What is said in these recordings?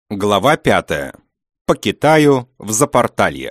Глава 5. По Китаю в Запорталье.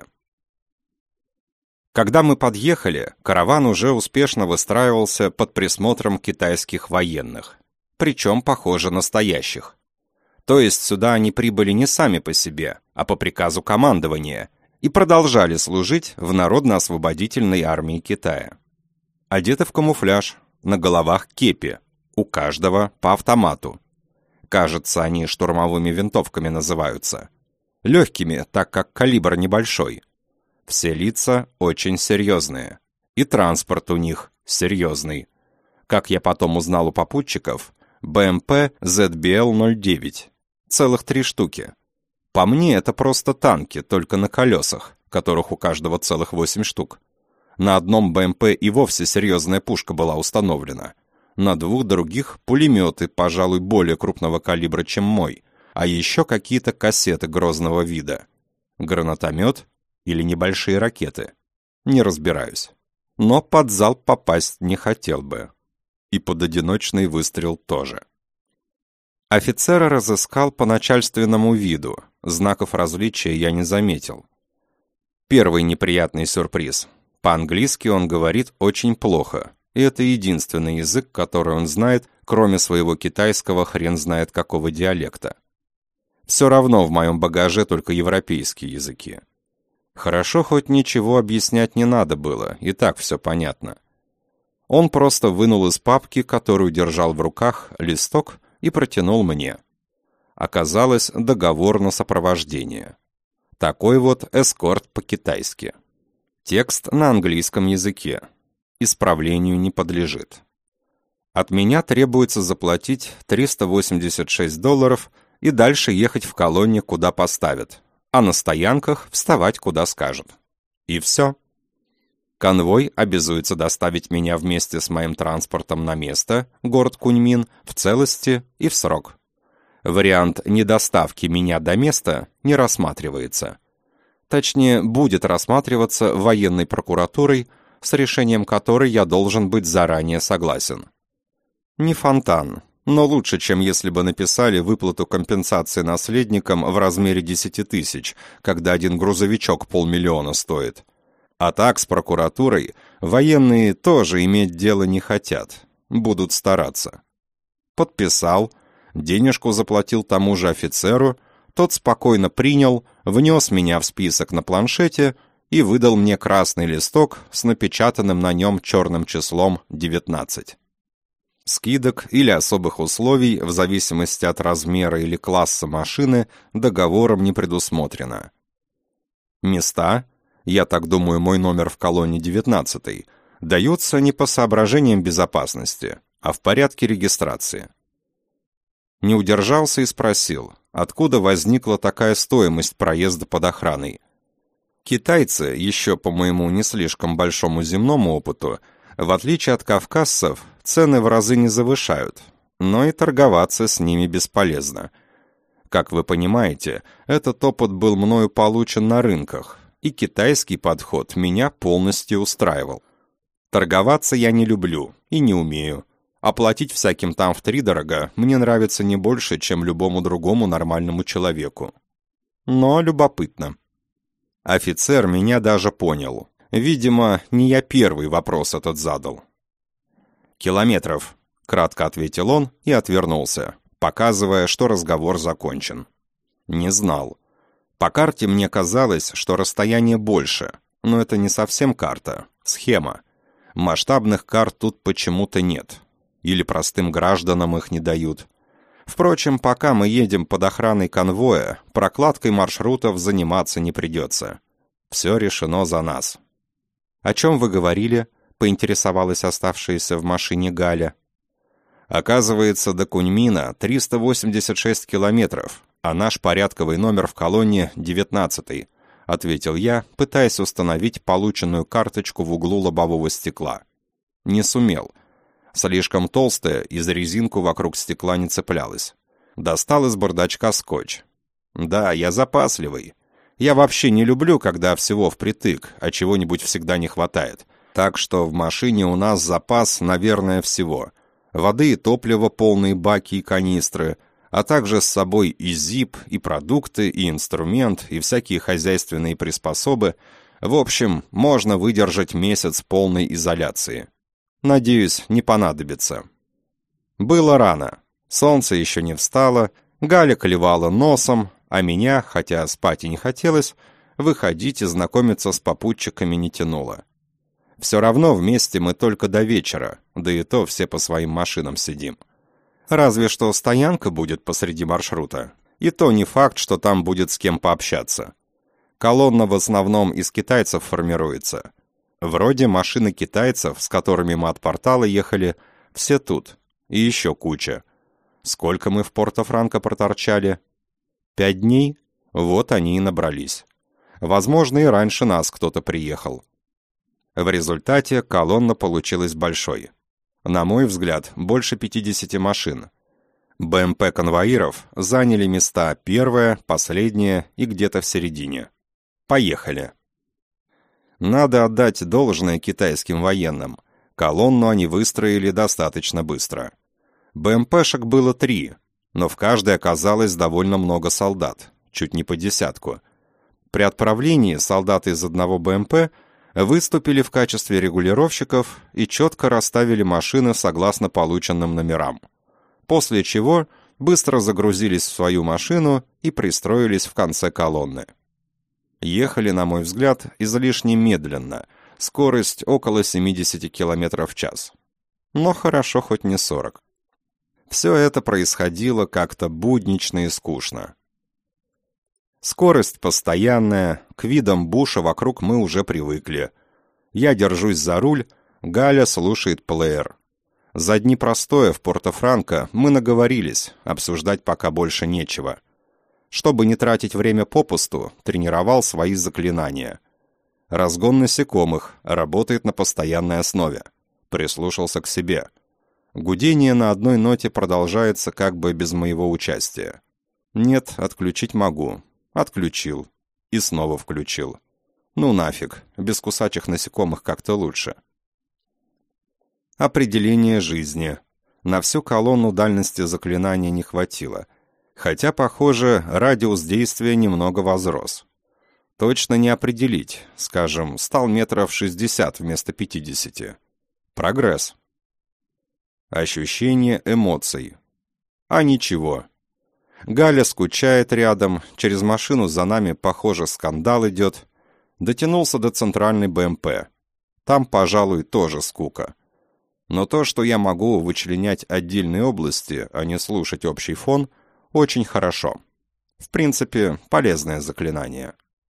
Когда мы подъехали, караван уже успешно выстраивался под присмотром китайских военных, причем, похоже, настоящих. То есть сюда они прибыли не сами по себе, а по приказу командования, и продолжали служить в Народно-освободительной армии Китая. Одеты в камуфляж, на головах кепи, у каждого по автомату. Кажется, они штурмовыми винтовками называются. Легкими, так как калибр небольшой. Все лица очень серьезные. И транспорт у них серьезный. Как я потом узнал у попутчиков, БМП ZBL-09. Целых 3 штуки. По мне, это просто танки, только на колесах, которых у каждого целых 8 штук. На одном БМП и вовсе серьезная пушка была установлена. На 2 других пулеметы, пожалуй, более крупного калибра, чем мой, а еще какие-то кассеты грозного вида. Гранатомет или небольшие ракеты. Не разбираюсь. Но под залп попасть не хотел бы. И под одиночный выстрел тоже. Офицера разыскал по начальственному виду. Знаков различия я не заметил. Первый неприятный сюрприз. По-английски он говорит очень плохо. И это единственный язык, который он знает, кроме своего китайского хрен знает какого диалекта. Все равно в моем багаже только европейские языки. Хорошо, хоть ничего объяснять не надо было, и так все понятно. Он просто вынул из папки, которую держал в руках, листок и протянул мне. Оказалось, договор на сопровождение. Такой вот эскорт по-китайски. Текст на английском языке. Исправлению не подлежит. От меня требуется заплатить $386 и дальше ехать в колонне, куда поставят, а на стоянках вставать, куда скажут. И все. Конвой обязуется доставить меня вместе с моим транспортом на место, город Куньмин, в целости и в срок. Вариант недоставки меня до места не рассматривается. Точнее, будет рассматриваться военной прокуратурой, с решением которой я должен быть заранее согласен. Не фонтан, но лучше, чем если бы написали выплату компенсации наследникам в размере 10 тысяч, когда один грузовичок 500 000 стоит. А так с прокуратурой военные тоже иметь дело не хотят, будут стараться. Подписал, денежку заплатил тому же офицеру, тот спокойно принял, внес меня в список на планшете и выдал мне красный листок с напечатанным на нем черным числом 19. Скидок или особых условий, в зависимости от размера или класса машины, договором не предусмотрено. Места, я так думаю, мой номер в колонне 19, даются не по соображениям безопасности, а в порядке регистрации. Не удержался и спросил, откуда возникла такая стоимость проезда под охраной. Китайцы, еще по моему не слишком большому земному опыту, в отличие от кавказцев, цены в разы не завышают, но и торговаться с ними бесполезно. Как вы понимаете, этот опыт был мною получен на рынках, и китайский подход меня полностью устраивал. Торговаться я не люблю и не умею, а платить всяким там втридорога мне нравится не больше, чем любому другому нормальному человеку. Но любопытно. Офицер меня даже понял. Видимо, не я первый вопрос этот задал. «Километров», — кратко ответил он и отвернулся, показывая, что разговор закончен. Не знал. По карте мне казалось, что расстояние больше, но это не совсем карта, схема. Масштабных карт тут почему-то нет. Или простым гражданам их не дают. Впрочем, пока мы едем под охраной конвоя, прокладкой маршрутов заниматься не придется. Все решено за нас. «О чем вы говорили?» — поинтересовалась оставшаяся в машине Галя. «Оказывается, до Куньмина 386 километров, а наш порядковый номер в колонне 19», — ответил я, пытаясь установить полученную карточку в углу лобового стекла. Не сумел. Слишком толстая, и за резинку вокруг стекла не цеплялась. Достал из бардачка скотч. Да, я запасливый. Я вообще не люблю, когда всего впритык, а чего-нибудь всегда не хватает. Так что в машине у нас запас, наверное, всего. Воды и топлива, полные баки и канистры, а также с собой и зип, и продукты, и инструмент, и всякие хозяйственные приспособы. В общем, можно выдержать месяц полной изоляции. Надеюсь, не понадобится. Было рано. Солнце еще не встало, Галя клевала носом, а меня, хотя спать и не хотелось, выходить и знакомиться с попутчиками не тянуло. Все равно вместе мы только до вечера, да и то все по своим машинам сидим. Разве что стоянка будет посреди маршрута, и то не факт, что там будет с кем пообщаться. Колонна в основном из китайцев формируется. Вроде машины китайцев, с которыми мы от портала ехали, все тут, и еще куча. Сколько мы в Порто-Франко проторчали? 5 дней? Вот они и набрались. Возможно, и раньше нас кто-то приехал. В результате колонна получилась большой. На мой взгляд, больше 50 машин. БМП-конвоиров заняли места первое, последнее и где-то в середине. Поехали. Надо отдать должное китайским военным. Колонну они выстроили достаточно быстро. БМПшек было 3, но в каждой оказалось довольно много солдат, чуть не по 10. При отправлении солдаты из одного БМП выступили в качестве регулировщиков и четко расставили машины согласно полученным номерам, после чего быстро загрузились в свою машину и пристроились в конце колонны. Ехали, на мой взгляд, излишне медленно, скорость около 70 км в час. Но хорошо, хоть не 40. Все это происходило как-то буднично и скучно. Скорость постоянная, к видам буша вокруг мы уже привыкли. Я держусь за руль, Галя слушает плеер. За дни простоя в Порто-Франко мы наговорились, обсуждать пока больше нечего. Чтобы не тратить время попусту, тренировал свои заклинания. Разгон насекомых работает на постоянной основе. Прислушался к себе. Гудение на одной ноте продолжается как бы без моего участия. Нет, отключить могу. Отключил. И снова включил. Ну нафиг, без кусачих насекомых как-то лучше. Определение жизни. На всю колонну дальности заклинания не хватило. Хотя, похоже, радиус действия немного возрос. Точно не определить, скажем, стал метров 60 вместо 50. Прогресс. Ощущение эмоций. А ничего. Галя скучает рядом, через машину за нами, похоже, скандал идет. Дотянулся до центральной БМП. Там, пожалуй, тоже скука. Но то, что я могу вычленять отдельные области, а не слушать общий фон, очень хорошо. В принципе, полезное заклинание.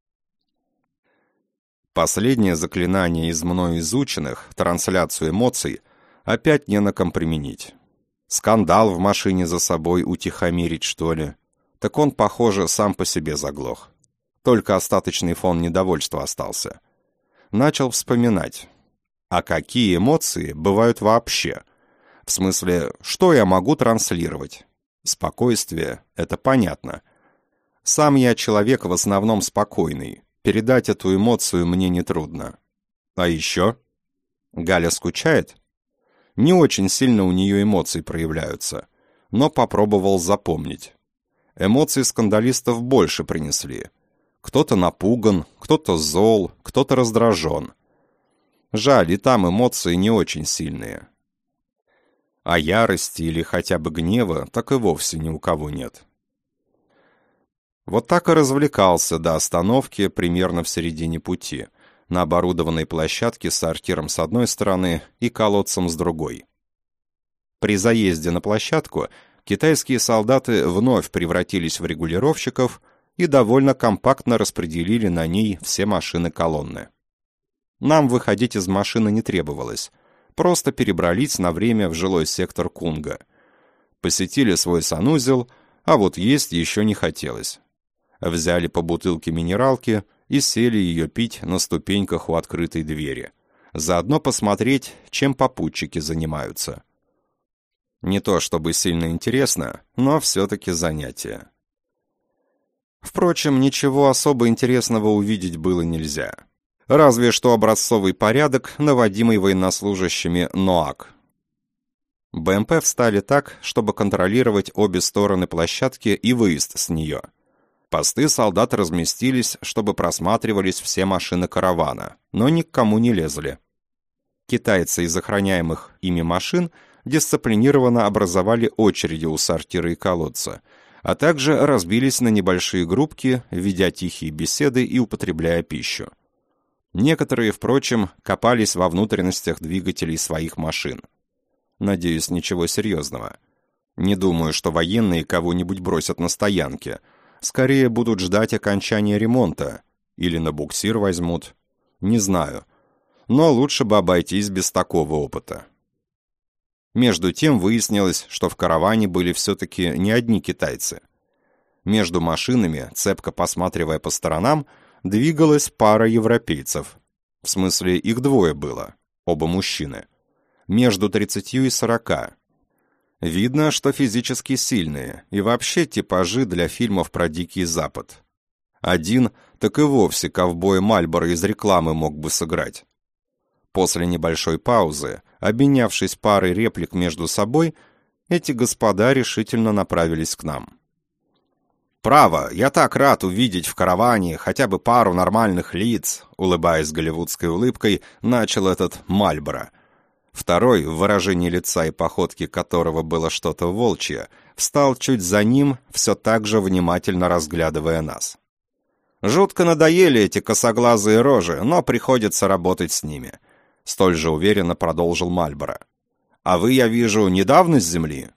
Последнее заклинание из мною изученных, трансляцию эмоций, опять не на ком применить. Скандал в машине за собой утихомирить, что ли? Так он, похоже, сам по себе заглох. Только остаточный фон недовольства остался. Начал вспоминать. А какие эмоции бывают вообще? В смысле, что я могу транслировать? Спокойствие — это понятно. Сам я человек в основном спокойный. Передать эту эмоцию мне нетрудно. А еще? Галя скучает? Не очень сильно у нее эмоции проявляются, но попробовал запомнить. Эмоции скандалистов больше принесли. Кто-то напуган, кто-то зол, кто-то раздражен. Жаль, и там эмоции не очень сильные. А ярости или хотя бы гнева так и вовсе ни у кого нет. Вот так и развлекался до остановки примерно в середине пути, на оборудованной площадке с сортиром с одной стороны и колодцем с другой. При заезде на площадку китайские солдаты вновь превратились в регулировщиков и довольно компактно распределили на ней все машины колонны. Нам выходить из машины не требовалось, просто перебрались на время в жилой сектор Кунга. Посетили свой санузел, а вот есть еще не хотелось. Взяли по бутылке минералки и сели ее пить на ступеньках у открытой двери. Заодно посмотреть, чем попутчики занимаются. Не то чтобы сильно интересно, но все-таки занятие. Впрочем, ничего особо интересного увидеть было нельзя. Разве что образцовый порядок, наводимый военнослужащими НОАК. БМП встали так, чтобы контролировать обе стороны площадки и выезд с нее. Посты солдат разместились, чтобы просматривались все машины каравана, но ни к кому не лезли. Китайцы из охраняемых ими машин дисциплинированно образовали очереди у сортира и колодца, а также разбились на небольшие группки, ведя тихие беседы и употребляя пищу. Некоторые, впрочем, копались во внутренностях двигателей своих машин. Надеюсь, ничего серьезного. Не думаю, что военные кого-нибудь бросят на стоянке. Скорее будут ждать окончания ремонта. Или на буксир возьмут. Не знаю. Но лучше бы обойтись без такого опыта. Между тем выяснилось, что в караване были все-таки не одни китайцы. Между машинами, цепко посматривая по сторонам, двигалась пара европейцев. В смысле, их двое было. Оба мужчины. Между 30 и 40. Видно, что физически сильные, и вообще типажи для фильмов про Дикий Запад. Один, так и вовсе ковбоя Мальборо из рекламы мог бы сыграть. После небольшой паузы, обменявшись парой реплик между собой, эти господа решительно направились к нам. «Право, я так рад увидеть в караване хотя бы пару нормальных лиц», улыбаясь голливудской улыбкой, начал этот Мальборо. Второй, в выражении лица и походке которого было что-то волчье, встал чуть за ним, все так же внимательно разглядывая нас. «Жутко надоели эти косоглазые рожи, но приходится работать с ними», столь же уверенно продолжил Мальборо. «А вы, я вижу, недавно с земли?»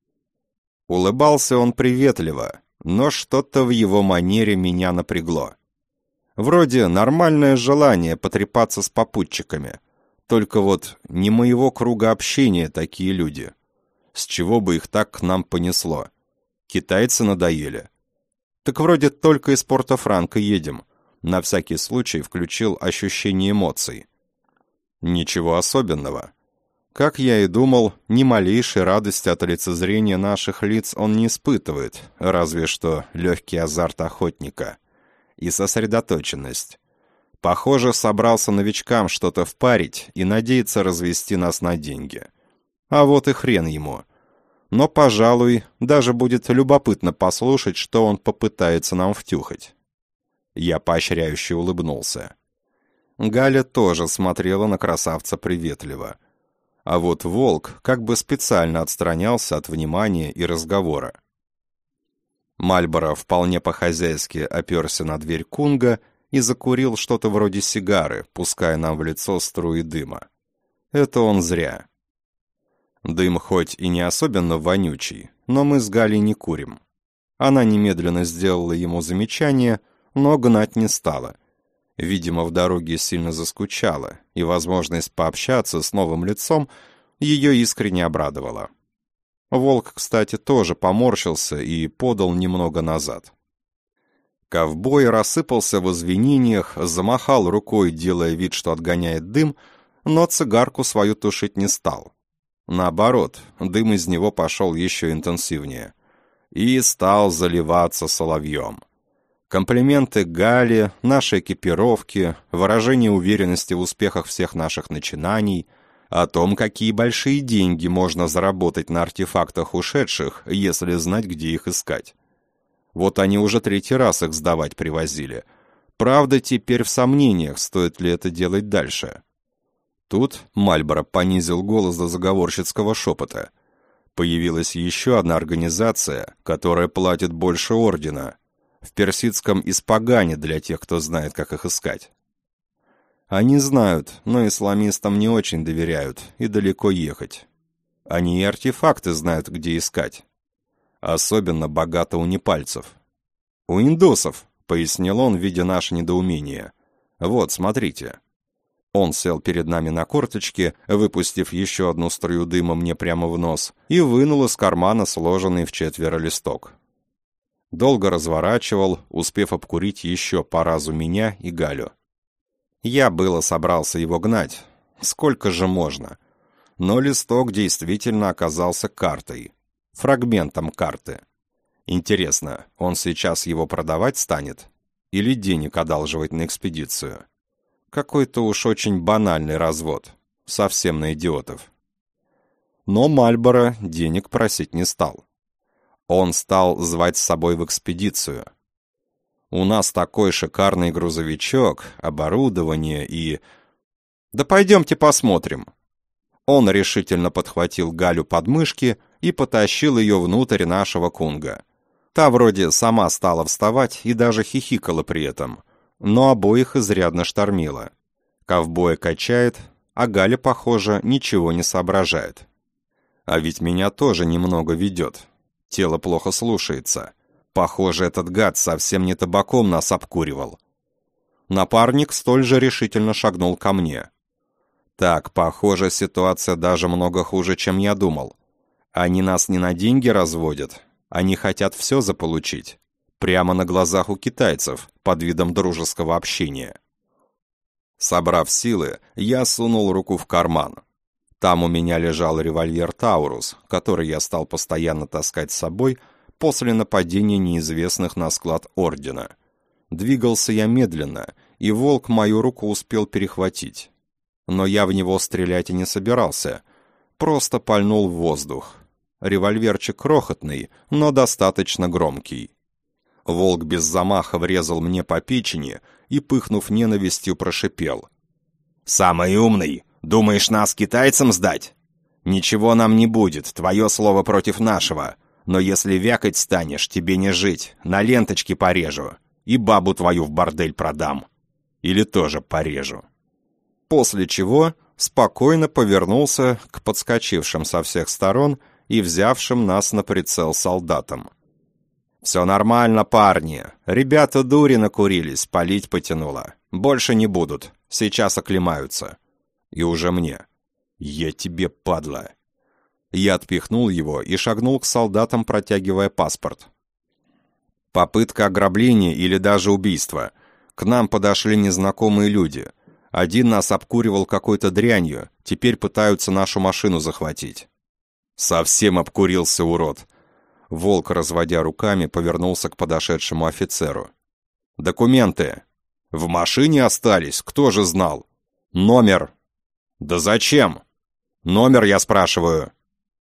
Улыбался он приветливо, но что-то в его манере меня напрягло. Вроде нормальное желание потрепаться с попутчиками. Только вот не моего круга общения такие люди. С чего бы их так к нам понесло? Китайцы надоели. Так вроде только из Порто-Франко едем. На всякий случай включил ощущение эмоций. Ничего особенного. Как я и думал, ни малейшей радости от лицезрения наших лиц он не испытывает, разве что легкий азарт охотника. И сосредоточенность. Похоже, собрался новичкам что-то впарить и надеется развести нас на деньги. А вот и хрен ему. Но, пожалуй, даже будет любопытно послушать, что он попытается нам втюхать. Я поощряюще улыбнулся. Галя тоже смотрела на красавца приветливо. А вот волк как бы специально отстранялся от внимания и разговора. Мальборо вполне по-хозяйски оперся на дверь Кунга и закурил что-то вроде сигары, пуская нам в лицо струи дыма. Это он зря. Дым хоть и не особенно вонючий, но мы с Галей не курим. Она немедленно сделала ему замечание, но гнать не стала. Видимо, в дороге сильно заскучала, и возможность пообщаться с новым лицом ее искренне обрадовала. Волк, кстати, тоже поморщился и подал немного назад. Ковбой рассыпался в извинениях, замахал рукой, делая вид, что отгоняет дым, но цигарку свою тушить не стал. Наоборот, дым из него пошел еще интенсивнее. И стал заливаться соловьем. Комплименты Гале, нашей экипировке, выражение уверенности в успехах всех наших начинаний, о том, какие большие деньги можно заработать на артефактах ушедших, если знать, где их искать. Вот они уже 3-й раз их сдавать привозили. Правда, теперь в сомнениях, стоит ли это делать дальше. Тут Мальборо понизил голос до заговорщицкого шепота. Появилась еще одна организация, которая платит больше ордена. В персидском испагане для тех, кто знает, как их искать. Они знают, но исламистам не очень доверяют и далеко ехать. Они и артефакты знают, где искать. Особенно богато у непальцев. «У индусов», — пояснил он, видя наше недоумение. «Вот, смотрите». Он сел перед нами на корточки, выпустив еще одну струю дыма мне прямо в нос, и вынул из кармана сложенный в 4 листок. Долго разворачивал, успев обкурить еще по разу меня и Галю. Я было собрался его гнать. Сколько же можно? Но листок действительно оказался картой. Фрагментом карты. Интересно, он сейчас его продавать станет? Или денег одалживать на экспедицию? Какой-то уж очень банальный развод. Совсем на идиотов. Но Мальборо денег просить не стал. Он стал звать с собой в экспедицию. У нас такой шикарный грузовичок, оборудование и... Да пойдемте посмотрим. Он решительно подхватил Галю под мышки и потащил ее внутрь нашего кунга. Та вроде сама стала вставать и даже хихикала при этом, но обоих изрядно штормило. Ковбоя качает, а Галя, похоже, ничего не соображает. А ведь меня тоже немного ведет. Тело плохо слушается. Похоже, этот гад совсем не табаком нас обкуривал. Напарник столь же решительно шагнул ко мне. Так, похоже, ситуация даже много хуже, чем я думал. Они нас не на деньги разводят, они хотят все заполучить. Прямо на глазах у китайцев, под видом дружеского общения. Собрав силы, я сунул руку в карман. Там у меня лежал револьвер «Таурус», который я стал постоянно таскать с собой после нападения неизвестных на склад Ордена. Двигался я медленно, и волк мою руку успел перехватить. Но я в него стрелять и не собирался, просто пальнул в воздух. Револьверчик крохотный, но достаточно громкий. Волк без замаха врезал мне по печени и, пыхнув ненавистью, прошипел. «Самый умный! Думаешь, нас китайцам сдать? Ничего нам не будет, твое слово против нашего. Но если вякать станешь, тебе не жить, на ленточке порежу. И бабу твою в бордель продам. Или тоже порежу». После чего спокойно повернулся к подскочившим со всех сторон и взявшим нас на прицел солдатам. «Все нормально, парни. Ребята дури накурились, палить потянуло. Больше не будут. Сейчас оклемаются». И уже мне. «Я тебе, падла». Я отпихнул его и шагнул к солдатам, протягивая паспорт. Попытка ограбления или даже убийства. К нам подошли незнакомые люди. Один нас обкуривал какой-то дрянью, теперь пытаются нашу машину захватить. Совсем обкурился, урод. Волк, разводя руками, повернулся к подошедшему офицеру. «Документы!» «В машине остались, кто же знал?» «Номер!» «Да зачем?» «Номер, я спрашиваю».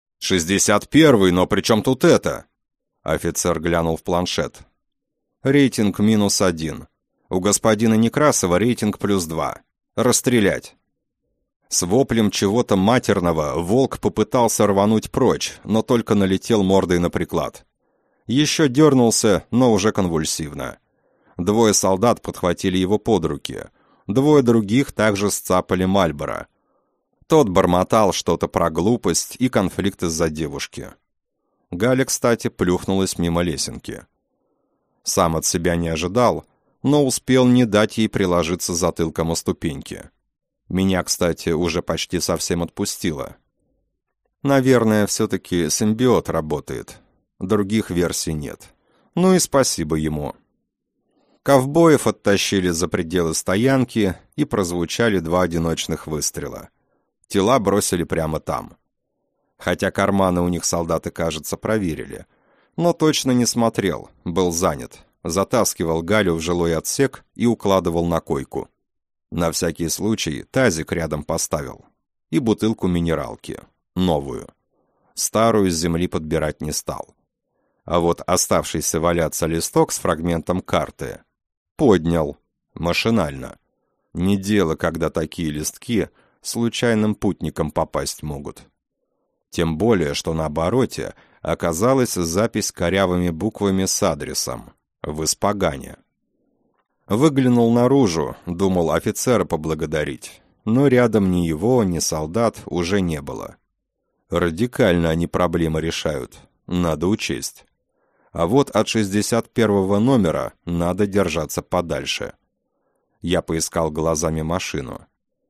61-й, но при чем тут это?» Офицер глянул в планшет. «Рейтинг -1. У господина Некрасова рейтинг +2. Расстрелять». С воплем чего-то матерного волк попытался рвануть прочь, но только налетел мордой на приклад. Еще дернулся, но уже конвульсивно. Двое солдат подхватили его под руки. Двое других также сцапали Мальборо. Тот бормотал что-то про глупость и конфликт из-за девушки. Галя, кстати, плюхнулась мимо лесенки. Сам от себя не ожидал, но успел не дать ей приложиться затылком о ступеньки. Меня, кстати, уже почти совсем отпустило. Наверное, все-таки симбиот работает. Других версий нет. Ну и спасибо ему. Ковбоев оттащили за пределы стоянки, и прозвучали 2 одиночных выстрела. Тела бросили прямо там. Хотя карманы у них солдаты, кажется, проверили. Но точно не смотрел, был занят. Затаскивал Галю в жилой отсек и укладывал на койку. На всякий случай тазик рядом поставил. И бутылку минералки. Новую. Старую с земли подбирать не стал. А вот оставшийся валяться листок с фрагментом карты поднял. Машинально. Не дело, когда такие листки случайным путникам попасть могут. Тем более, что на обороте оказалась запись корявыми буквами с адресом. В Испагане. Выглянул наружу, думал офицера поблагодарить, но рядом ни его, ни солдат уже не было. Радикально они проблемы решают, надо учесть. А вот от 61-го номера надо держаться подальше. Я поискал глазами машину.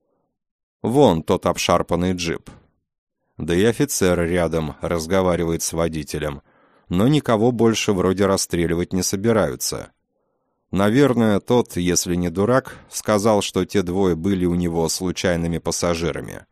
Вон тот обшарпанный джип. Да и офицер рядом разговаривает с водителем, но никого больше вроде расстреливать не собираются. Наверное, тот, если не дурак, сказал, что те двое были у него случайными пассажирами.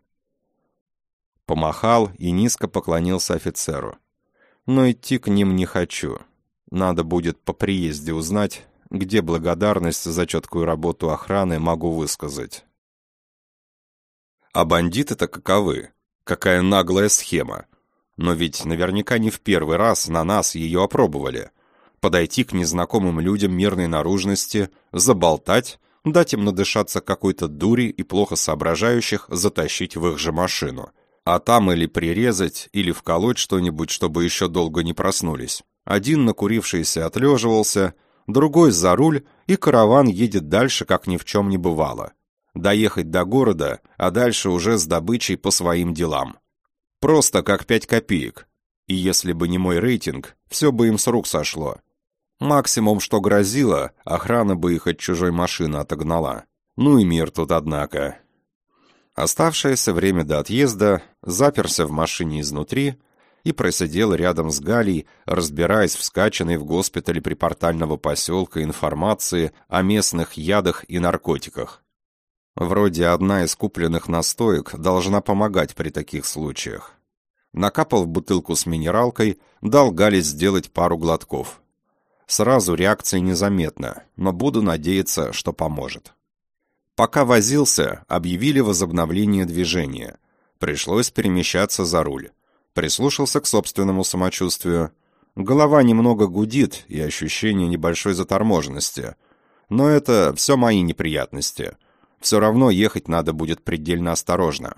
Помахал и низко поклонился офицеру. Но идти к ним не хочу. Надо будет по приезде узнать, где благодарность за четкую работу охраны могу высказать. А бандиты-то каковы? Какая наглая схема. Но ведь наверняка не в первый раз на нас ее опробовали. Подойти к незнакомым людям мирной наружности, заболтать, дать им надышаться какой-то дури и плохо соображающих затащить в их же машину. А там или прирезать, или вколоть что-нибудь, чтобы еще долго не проснулись. Один накурившийся отлеживался, другой за руль, и караван едет дальше, как ни в чем не бывало. Доехать до города, а дальше уже с добычей по своим делам. Просто как 5 копеек. И если бы не мой рейтинг, все бы им с рук сошло. Максимум, что грозило, охрана бы их от чужой машины отогнала. Ну и мир тут, однако. Оставшееся время до отъезда заперся в машине изнутри и просидел рядом с Галей, разбираясь в скачанной в госпитале припортального поселка информации о местных ядах и наркотиках. Вроде одна из купленных настоек должна помогать при таких случаях. Накапал в бутылку с минералкой, дал Гале сделать пару глотков. Сразу реакции незаметно, но буду надеяться, что поможет. Пока возился, объявили возобновление движения. Пришлось перемещаться за руль. Прислушался к собственному самочувствию. Голова немного гудит и ощущение небольшой заторможенности. Но это все мои неприятности. Все равно ехать надо будет предельно осторожно.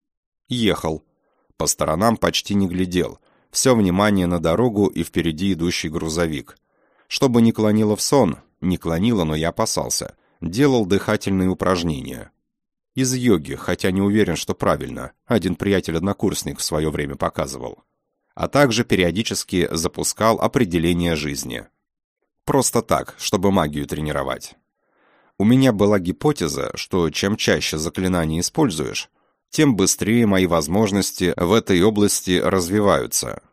Ехал. По сторонам почти не глядел. Все внимание на дорогу и впереди идущий грузовик. Чтобы не клонило в сон, не клонило, но я опасался, делал дыхательные упражнения. Из йоги, хотя не уверен, что правильно. Один приятель-однокурсник в свое время показывал. А также периодически запускал определение жизни. Просто так, чтобы магию тренировать. У меня была гипотеза, что чем чаще заклинания используешь, тем быстрее мои возможности в этой области развиваются.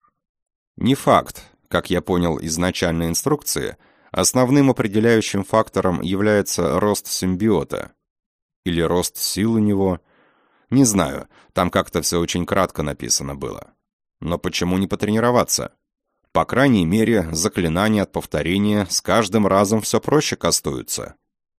Не факт, как я понял из начальной инструкции, основным определяющим фактором является рост симбиота. Или рост сил у него. Не знаю, там как-то все очень кратко написано было. Но почему не потренироваться? По крайней мере, заклинания от повторения с каждым разом все проще кастуются.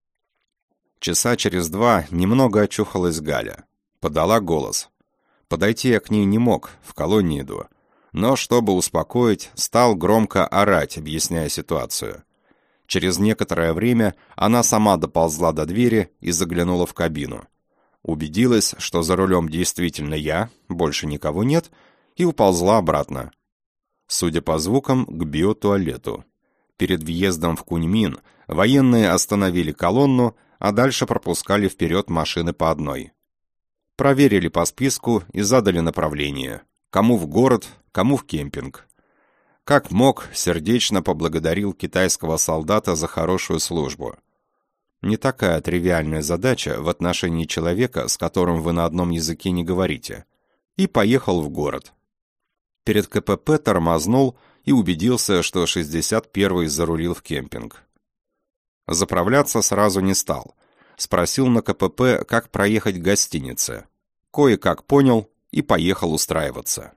Часа через 2 немного очухалась Галя. Подала голос. Подойти я к ней не мог, в колонии иду. Но, чтобы успокоить, стал громко орать, объясняя ситуацию. Через некоторое время она сама доползла до двери и заглянула в кабину. Убедилась, что за рулем действительно я, больше никого нет, и уползла обратно. Судя по звукам, к биотуалету. Перед въездом в Куньмин военные остановили колонну, а дальше пропускали вперед машины по одной. Проверили по списку и задали направление. Кому в город, кому в кемпинг. Как мог, сердечно поблагодарил китайского солдата за хорошую службу. Не такая тривиальная задача в отношении человека, с которым вы на одном языке не говорите. И поехал в город. Перед КПП тормознул и убедился, что 61-й зарулил в кемпинг. Заправляться сразу не стал. Спросил на КПП, как проехать к гостинице. Кое-как понял и поехал устраиваться.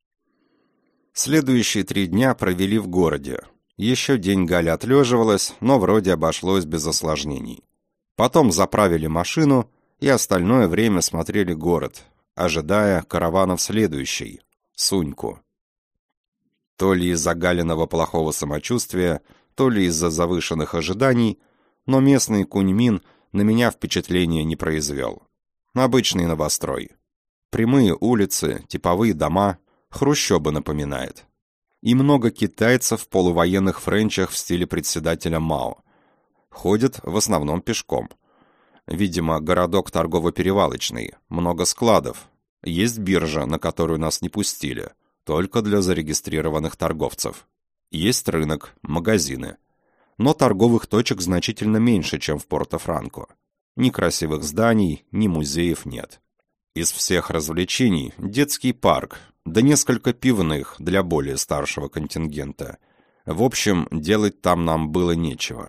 Следующие 3 дня провели в городе. Еще день Галя отлеживалась, но вроде обошлось без осложнений. Потом заправили машину и остальное время смотрели город, ожидая караванов следующий, Суньку. То ли из-за Галиного плохого самочувствия, то ли из-за завышенных ожиданий, но местный Куньмин на меня впечатления не произвел. Обычный новострой. Прямые улицы, типовые дома, хрущобы напоминает. И много китайцев в полувоенных френчах в стиле председателя Мао. Ходят в основном пешком. Видимо, городок торгово-перевалочный, много складов. Есть биржа, на которую нас не пустили, только для зарегистрированных торговцев. Есть рынок, магазины. Но торговых точек значительно меньше, чем в Порто-Франко. Ни красивых зданий, ни музеев нет. Из всех развлечений детский парк, да несколько пивных для более старшего контингента. В общем, делать там нам было нечего.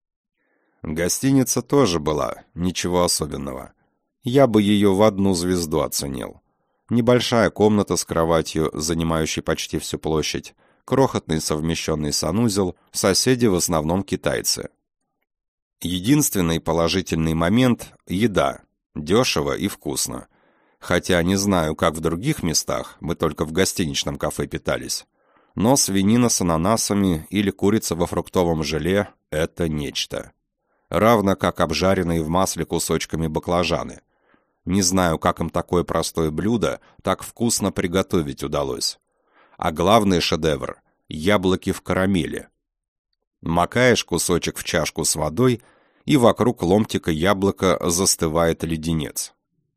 Гостиница тоже была, ничего особенного. Я бы ее в 1 звезду оценил. Небольшая комната с кроватью, занимающей почти всю площадь, крохотный совмещенный санузел, соседи в основном китайцы. Единственный положительный момент – еда. Дешево и вкусно. Хотя не знаю, как в других местах, мы только в гостиничном кафе питались. Но свинина с ананасами или курица во фруктовом желе – это нечто. Равно как обжаренные в масле кусочками баклажаны. Не знаю, как им такое простое блюдо так вкусно приготовить удалось. А главный шедевр – яблоки в карамели. Макаешь кусочек в чашку с водой, и вокруг ломтика яблока застывает леденец.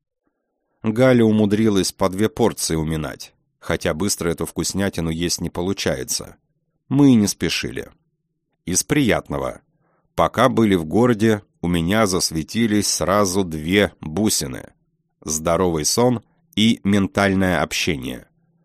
Галя умудрилась по 2 порции уминать, хотя быстро эту вкуснятину есть не получается. Мы и не спешили. Из приятного. Пока были в городе, у меня засветились сразу 2 бусины. Здоровый сон и ментальное общение.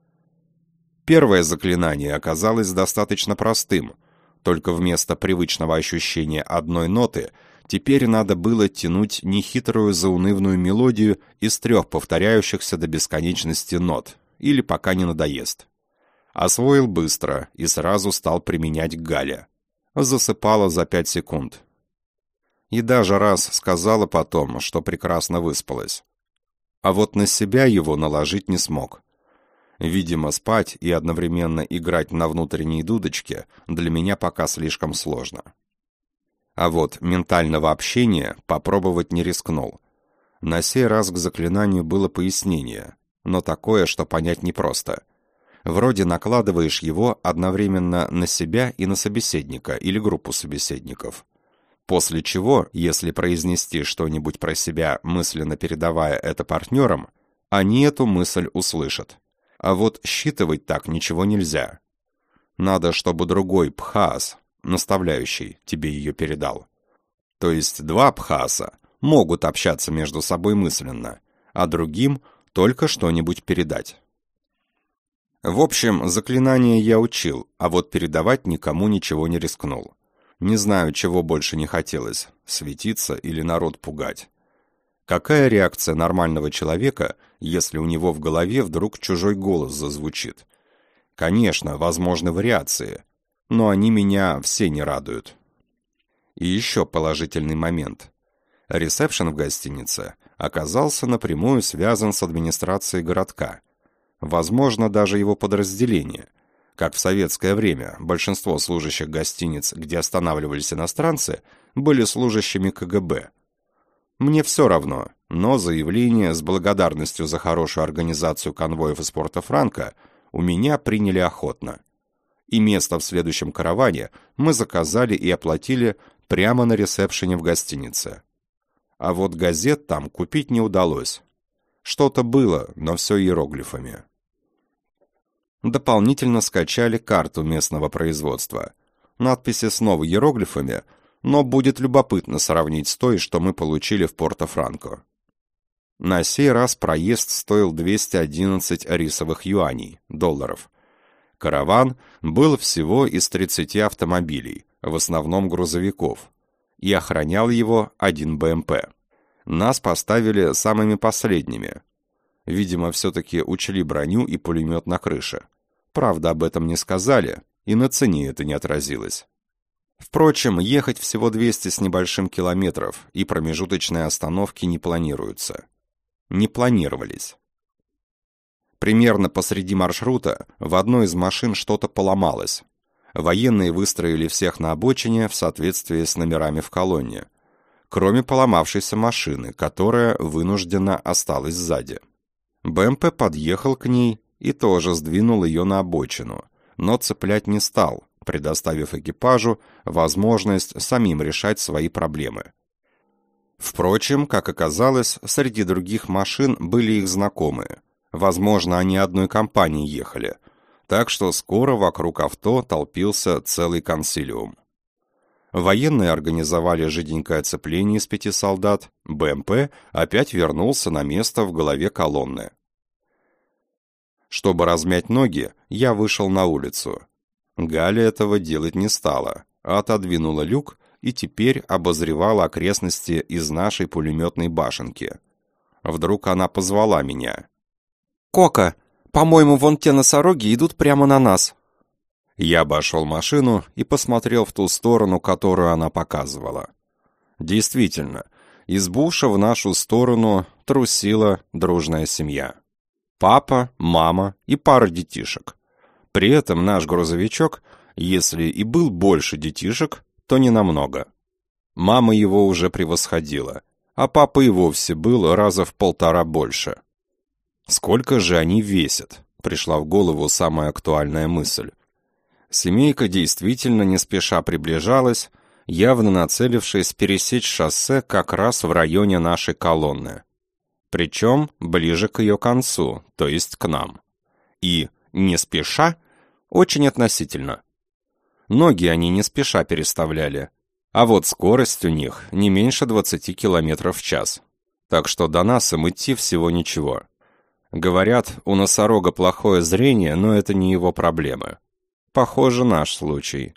Первое заклинание оказалось достаточно простым, только вместо привычного ощущения одной ноты теперь надо было тянуть нехитрую заунывную мелодию из 3 повторяющихся до бесконечности нот, или пока не надоест. Освоил быстро и сразу стал применять Галя. Засыпала за 5 секунд. И даже раз сказала потом, что прекрасно выспалась. А вот на себя его наложить не смог. Видимо, спать и одновременно играть на внутренней дудочке для меня пока слишком сложно. А вот ментального общения попробовать не рискнул. На сей раз к заклинанию было пояснение, но такое, что понять непросто. Вроде накладываешь его одновременно на себя и на собеседника или группу собеседников. После чего, если произнести что-нибудь про себя, мысленно передавая это партнерам, они эту мысль услышат. А вот считывать так ничего нельзя. Надо, чтобы другой пхаас, наставляющий, тебе ее передал. То есть 2 пхааса могут общаться между собой мысленно, а другим только что-нибудь передать. В общем, заклинание я учил, а вот передавать никому ничего не рискнул. Не знаю, чего больше не хотелось, светиться или народ пугать. Какая реакция нормального человека, если у него в голове вдруг чужой голос зазвучит? Конечно, возможны вариации, но они меня все не радуют. И еще положительный момент. Ресепшн в гостинице оказался напрямую связан с администрацией городка. Возможно, даже его подразделение. Как в советское время большинство служащих гостиниц, где останавливались иностранцы, были служащими КГБ. Мне все равно, но заявление с благодарностью за хорошую организацию конвоев из Порто-Франко у меня приняли охотно. И место в следующем караване мы заказали и оплатили прямо на ресепшене в гостинице. А вот газет там купить не удалось. Что-то было, но все иероглифами. Дополнительно скачали карту местного производства. Надписи снова иероглифами, но будет любопытно сравнить с той, что мы получили в Порто-Франко. На сей раз проезд стоил 211 рисовых юаней, долларов. Караван был всего из 30 автомобилей, в основном грузовиков, и охранял его 1 БМП. Нас поставили самыми последними. Видимо, все-таки учли броню и пулемет на крыше. Правда, об этом не сказали, и на цене это не отразилось. Впрочем, ехать всего 200 с небольшим километров, и промежуточные остановки не планируются. Не планировались. Примерно посреди маршрута в одной из машин что-то поломалось. Военные выстроили всех на обочине в соответствии с номерами в колонне, кроме поломавшейся машины, которая вынуждена осталась сзади. БМП подъехал к ней и тоже сдвинул ее на обочину, но цеплять не стал, предоставив экипажу возможность самим решать свои проблемы. Впрочем, как оказалось, среди других машин были их знакомые. Возможно, они одной компанией ехали, так что скоро вокруг авто толпился целый консилиум. Военные организовали жиденькое оцепление из 5 солдат, БМП опять вернулся на место в голове колонны. Чтобы размять ноги, я вышел на улицу. Галя этого делать не стала, а отодвинула люк и теперь обозревала окрестности из нашей пулеметной башенки. Вдруг она позвала меня. «Кока, по-моему, вон те носороги идут прямо на нас». Я обошел машину и посмотрел в ту сторону, которую она показывала. Действительно, Из буша в нашу сторону трусила дружная семья. Папа, мама и пара детишек. При этом наш грузовичок, если и был больше детишек, то не намного. Мама его уже превосходила, а папа и вовсе был раза в 1,5 больше. Сколько же они весят? Пришла в голову самая актуальная мысль. Семейка действительно не спеша приближалась, явно нацелившись пересечь шоссе как раз в районе нашей колонны. Причем ближе к ее концу, то есть к нам. И «не спеша» очень относительно. Ноги они не спеша переставляли, а вот скорость у них не меньше 20 км в час. Так что до нас им идти всего ничего. Говорят, у носорога плохое зрение, но это не его проблемы. Похоже, наш случай.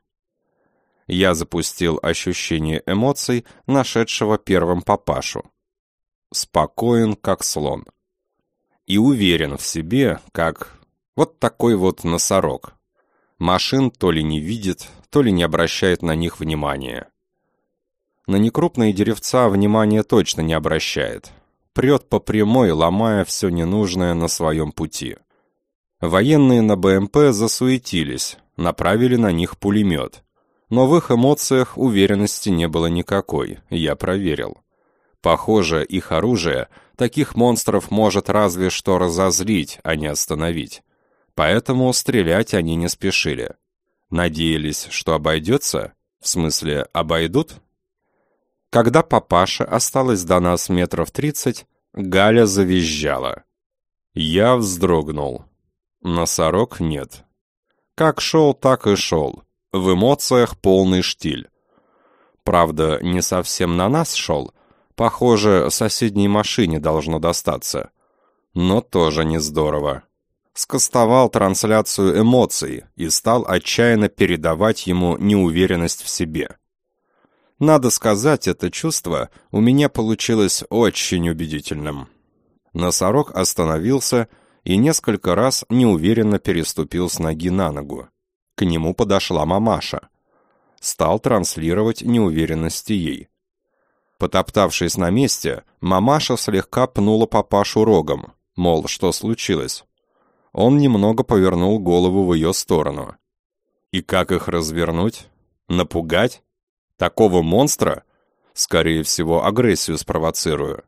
Я запустил ощущение эмоций, нашедшего первым папашу. Спокоен, как слон. И уверен в себе, как вот такой вот носорог. Машин то ли не видит, то ли не обращает на них внимания. На некрупные деревца внимания точно не обращает. Прет по прямой, ломая все ненужное на своем пути. Военные на БМП засуетились, направили на них пулемет. Но в их эмоциях уверенности не было никакой, я проверил. Похоже, их оружие таких монстров может разве что разозлить, а не остановить. Поэтому стрелять они не спешили. Надеялись, что обойдется? В смысле, обойдут? Когда папаша осталось до нас 30 метров, Галя завизжала. Я вздрогнул. Носорог нет. Как шел, так и шел. В эмоциях полный штиль. Правда, не совсем на нас шел. Похоже, соседней машине должно достаться. Но тоже не здорово. Скостовал трансляцию эмоций и стал отчаянно передавать ему неуверенность в себе. Надо сказать, это чувство у меня получилось очень убедительным. Носорог остановился и несколько раз неуверенно переступил с ноги на ногу. К нему подошла мамаша. Стал транслировать неуверенности ей. Потоптавшись на месте, мамаша слегка пнула папашу рогом, мол, что случилось. Он немного повернул голову в ее сторону. И как их развернуть? Напугать? Такого монстра? Скорее всего, агрессию спровоцирую.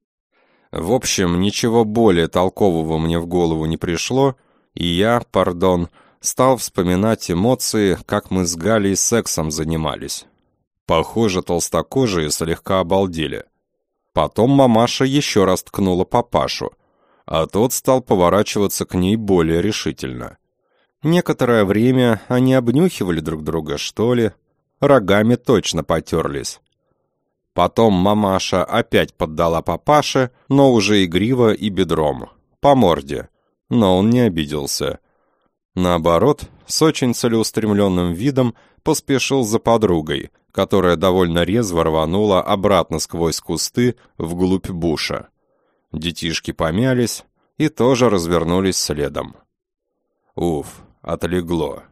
В общем, ничего более толкового мне в голову не пришло, и я, стал вспоминать эмоции, как мы с Галей сексом занимались. Похоже, толстокожие слегка обалдели. Потом мамаша еще раз ткнула папашу, а тот стал поворачиваться к ней более решительно. Некоторое время они обнюхивали друг друга, что ли, рогами точно потерлись. Потом мамаша опять поддала папаше, но уже игриво и бедром, по морде, но он не обиделся. Наоборот, с очень целеустремленным видом поспешил за подругой, которая довольно резво рванула обратно сквозь кусты вглубь буша. Детишки помялись и тоже развернулись следом. Уф, отлегло.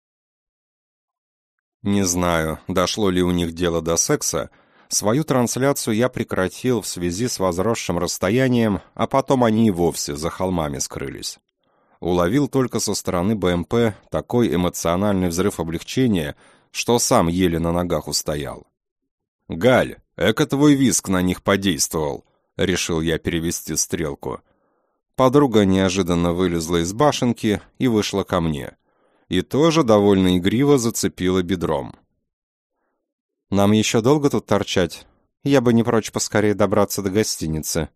Не знаю, дошло ли у них дело до секса. Свою трансляцию я прекратил в связи с возросшим расстоянием, а потом они и вовсе за холмами скрылись. Уловил только со стороны БМП такой эмоциональный взрыв облегчения, что сам еле на ногах устоял. «Галь, эко твой визг на них подействовал», — решил я перевести стрелку. Подруга неожиданно вылезла из башенки и вышла ко мне. И тоже довольно игриво зацепила бедром. «Нам еще долго тут торчать? Я бы не прочь поскорее добраться до гостиницы».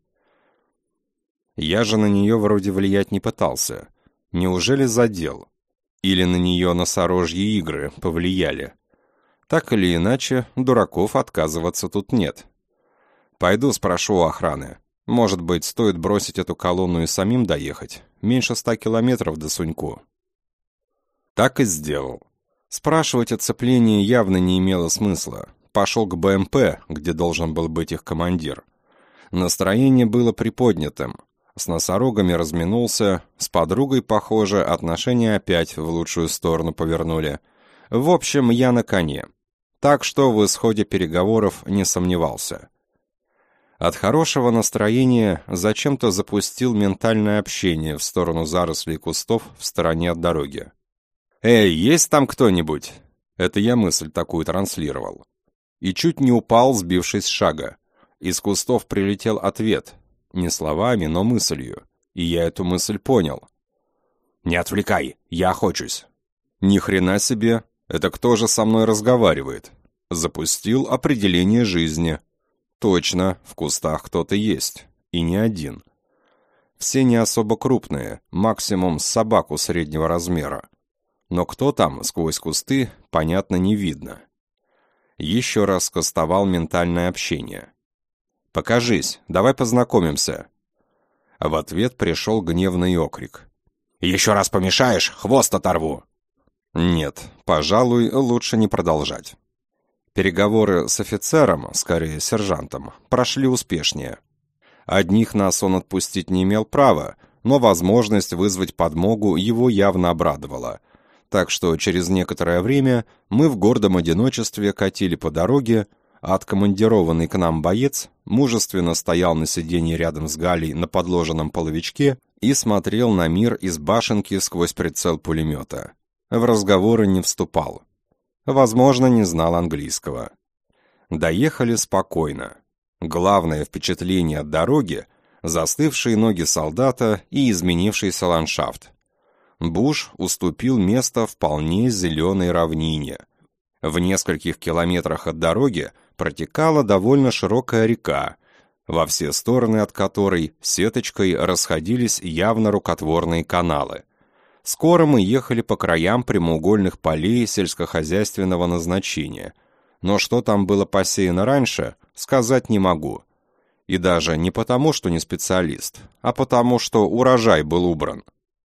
Я же на нее вроде влиять не пытался. Неужели задел? Или на нее носорожьи игры повлияли? Так или иначе, дураков отказываться тут нет. Пойду спрошу у охраны. Может быть, стоит бросить эту колонну и самим доехать? Меньше 100 километров до Суньку. Так и сделал. Спрашивать о цеплении явно не имело смысла. Пошел к БМП, где должен был быть их командир. Настроение было приподнятым. С носорогами разминулся, с подругой, похоже, отношения опять в лучшую сторону повернули. В общем, я на коне. Так что в исходе переговоров не сомневался. От хорошего настроения зачем-то запустил ментальное общение в сторону зарослей кустов в стороне от дороги. «Эй, есть там кто-нибудь?» Это я мысль такую транслировал. И чуть не упал, сбившись с шага. Из кустов прилетел ответ. Не словами, но мыслью. И я эту мысль понял. «Не отвлекай, я охочусь». Ни хрена себе, это кто же со мной разговаривает? Запустил определение жизни. Точно, в кустах кто-то есть. И не один. Все не особо крупные, максимум с собаку среднего размера. Но кто там, сквозь кусты, понятно, не видно. Еще раз скостовал ментальное общение. «Покажись, давай познакомимся». В ответ пришел гневный окрик. «Еще раз помешаешь, хвост оторву!» Нет, пожалуй, лучше не продолжать. Переговоры с офицером, скорее сержантом, прошли успешнее. Одних нас он отпустить не имел права, но возможность вызвать подмогу его явно обрадовала. Так что через некоторое время мы в гордом одиночестве катили по дороге, а откомандированный к нам боец мужественно стоял на сиденье рядом с Галей на подложенном половичке и смотрел на мир из башенки сквозь прицел пулемета. В разговоры не вступал. Возможно, не знал английского. Доехали спокойно. Главное впечатление от дороги — застывшие ноги солдата и изменившийся ландшафт. Буш уступил место вполне зеленой равнине. В нескольких километрах от дороги протекала довольно широкая река, во все стороны от которой сеточкой расходились явно рукотворные каналы. Скоро мы ехали по краям прямоугольных полей сельскохозяйственного назначения, но что там было посеяно раньше, сказать не могу. И даже не потому, что не специалист, а потому, что урожай был убран.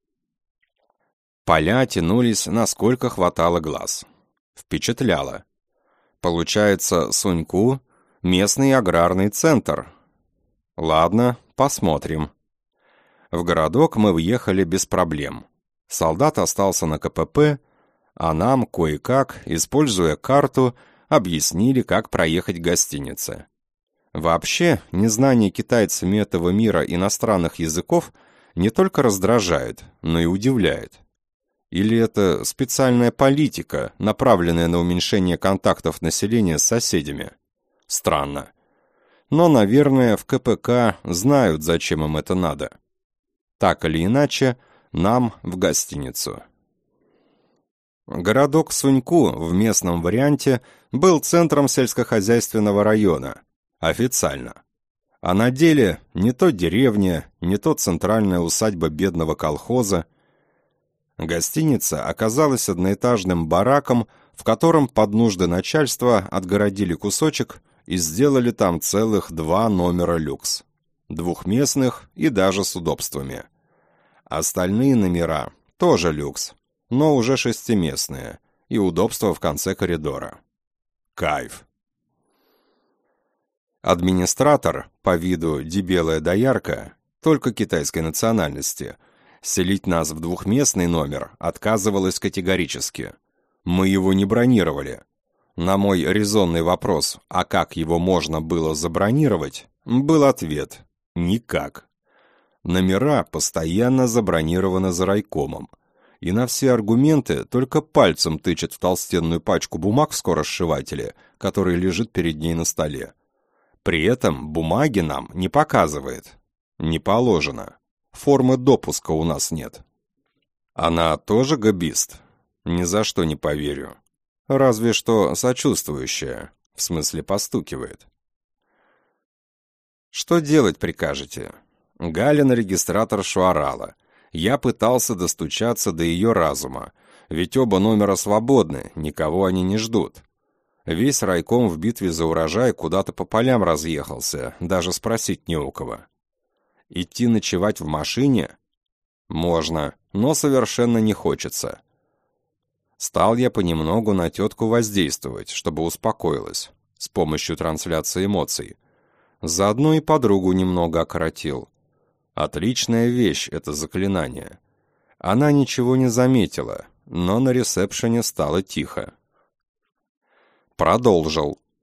Поля тянулись, насколько хватало глаз. Впечатляло. Получается, Суньку — местный аграрный центр. Ладно, посмотрим. В городок мы въехали без проблем. Солдат остался на КПП, а нам кое-как, используя карту, объяснили, как проехать к гостинице. Вообще, незнание китайцами этого мира иностранных языков не только раздражает, но и удивляет. Или это специальная политика, направленная на уменьшение контактов населения с соседями? Странно. Но, наверное, в КПК знают, зачем им это надо. Так или иначе, нам в гостиницу. Городок Суньку в местном варианте был центром сельскохозяйственного района. Официально. А на деле не то деревня, не то центральная усадьба бедного колхоза. Гостиница оказалась одноэтажным бараком, в котором под нужды начальства отгородили кусочек и сделали там целых 2 номера люкс. Двухместных и даже с удобствами. Остальные номера тоже люкс, но уже 6-местные, и удобство в конце коридора. Кайф. Администратор, по виду дебелая доярка, только китайской национальности, селить нас в двухместный номер отказывалась категорически. Мы его не бронировали. На мой резонный вопрос, а как его можно было забронировать, был ответ – никак. Номера постоянно забронированы за райкомом, и на все аргументы только пальцем тычет в толстенную пачку бумаг в скоросшивателе, который лежит перед ней на столе. При этом бумаги нам не показывает. Не положено. Формы допуска у нас нет. Она тоже габист? Ни за что не поверю. Разве что сочувствующая, в смысле постукивает. Что делать прикажете? Галя на регистраторшу орала. Я пытался достучаться до ее разума, ведь оба номера свободны, никого они не ждут. Весь райком в битве за урожай куда-то по полям разъехался, даже спросить не у кого. Идти ночевать в машине? Можно, но совершенно не хочется. Стал я понемногу на тетку воздействовать, чтобы успокоилась, с помощью трансляции эмоций. Заодно и подругу немного окоротил. Отличная вещь это заклинание. Она ничего не заметила, но на ресепшене стало тихо. Продолжил.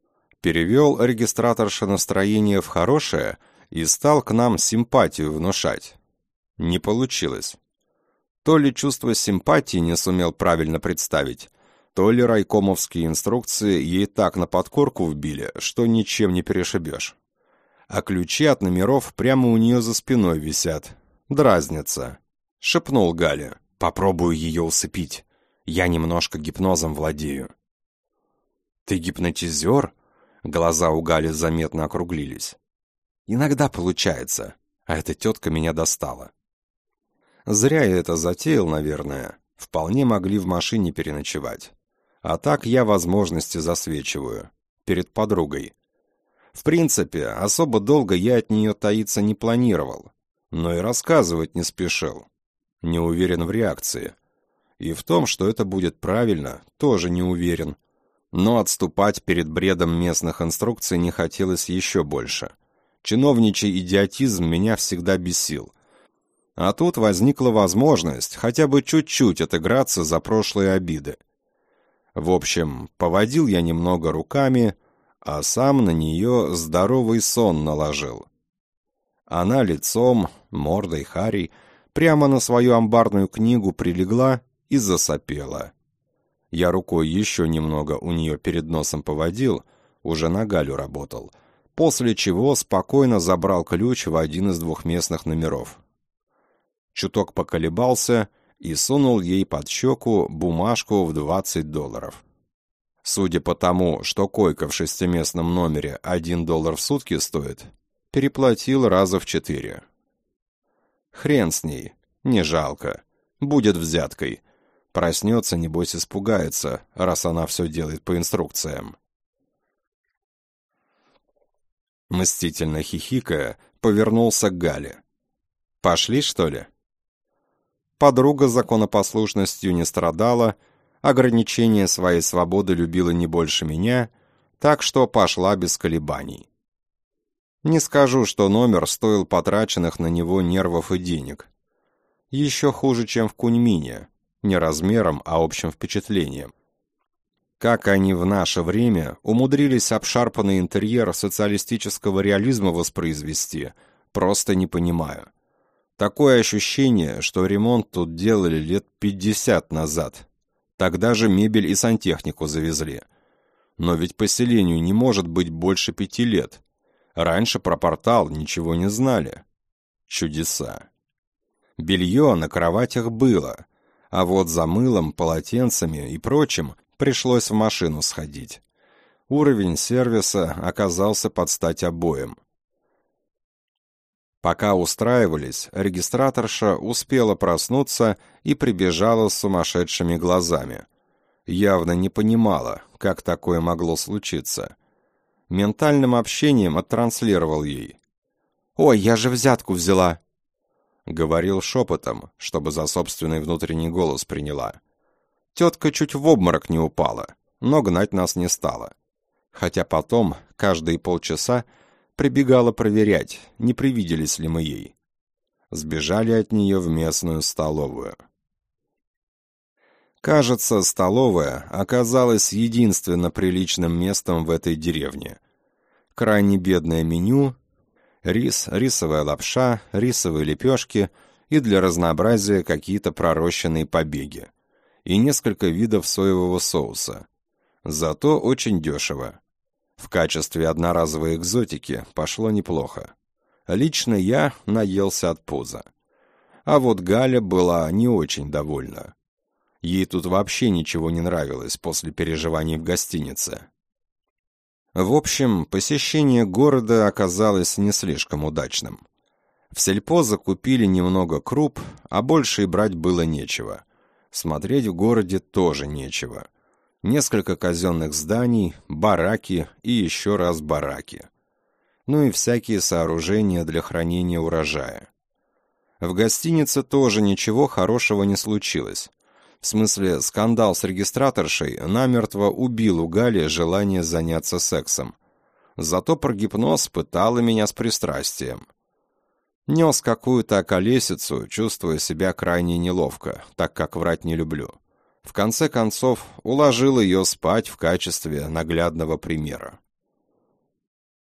Перевел регистраторша настроение в хорошее и стал к нам симпатию внушать. Не получилось. То ли чувство симпатии не сумел правильно представить, то ли райкомовские инструкции ей так на подкорку вбили, что ничем не перешибешь. А ключи от номеров прямо у нее за спиной висят. Дразнится. Шепнул Гале. «Попробую ее усыпить. Я немножко гипнозом владею». «Ты гипнотизер?» Глаза у Гали заметно округлились. «Иногда получается, а эта тетка меня достала». Зря я это затеял, наверное. Вполне могли в машине переночевать. А так я возможности засвечиваю. Перед подругой. В принципе, особо долго я от нее таиться не планировал. Но и рассказывать не спешил. Не уверен в реакции. И в том, что это будет правильно, тоже не уверен. Но отступать перед бредом местных инструкций не хотелось еще больше. Чиновничий идиотизм меня всегда бесил. А тут возникла возможность хотя бы чуть-чуть отыграться за прошлые обиды. В общем, поводил я немного руками, а сам на нее здоровый сон наложил. Она лицом, мордой Харей, прямо на свою амбарную книгу прилегла и засопела. Я рукой еще немного у нее перед носом поводил, уже на Галю работал, после чего спокойно забрал ключ в один из двухместных номеров. Чуток поколебался и сунул ей под щеку бумажку в $20. Судя по тому, что койка в 6-местном номере $1 в сутки стоит, переплатил раза в 4. Хрен с ней, не жалко, будет взяткой. Проснется, небось испугается, раз она все делает по инструкциям. Мстительно хихикая, повернулся к Гале. «Пошли, что ли?» Подруга законопослушностью не страдала, ограничение своей свободы любила не больше меня, так что пошла без колебаний. Не скажу, что номер стоил потраченных на него нервов и денег. Еще хуже, чем в Куньмине, не размером, а общим впечатлением. Как они в наше время умудрились обшарпанный интерьер социалистического реализма воспроизвести, просто не понимаю. Такое ощущение, что ремонт тут делали лет 50 назад. Тогда же мебель и сантехнику завезли. Но ведь поселению не может быть больше 5 лет. Раньше про портал ничего не знали. Чудеса. Белье на кроватях было, а вот за мылом, полотенцами и прочим пришлось в машину сходить. Уровень сервиса оказался под стать обоим. Пока устраивались, регистраторша успела проснуться и прибежала с сумасшедшими глазами. Явно не понимала, как такое могло случиться. Ментальным общением оттранслировал ей. «Ой, я же взятку взяла!» Говорил шепотом, чтобы за собственный внутренний голос приняла. Тетка чуть в обморок не упала, но гнать нас не стала. Хотя потом, каждые полчаса, прибегала проверять, не привиделись ли мы ей. Сбежали от нее в местную столовую. Кажется, столовая оказалась единственно приличным местом в этой деревне. Крайне бедное меню, рис, рисовая лапша, рисовые лепешки и для разнообразия какие-то пророщенные побеги. И несколько видов соевого соуса. Зато очень дешево. В качестве одноразовой экзотики пошло неплохо. Лично я наелся от пуза. А вот Галя была не очень довольна. Ей тут вообще ничего не нравилось после переживаний в гостинице. В общем, посещение города оказалось не слишком удачным. В сельпо закупили немного круп, а больше и брать было нечего. Смотреть в городе тоже нечего. Несколько казенных зданий, бараки и еще раз бараки. Ну и всякие сооружения для хранения урожая. В гостинице тоже ничего хорошего не случилось. В смысле, скандал с регистраторшей намертво убил у Гали желание заняться сексом. Зато про гипноз пытала меня с пристрастием. Нес какую-то околесицу, чувствуя себя крайне неловко, так как врать не люблю. В конце концов, уложил ее спать в качестве наглядного примера.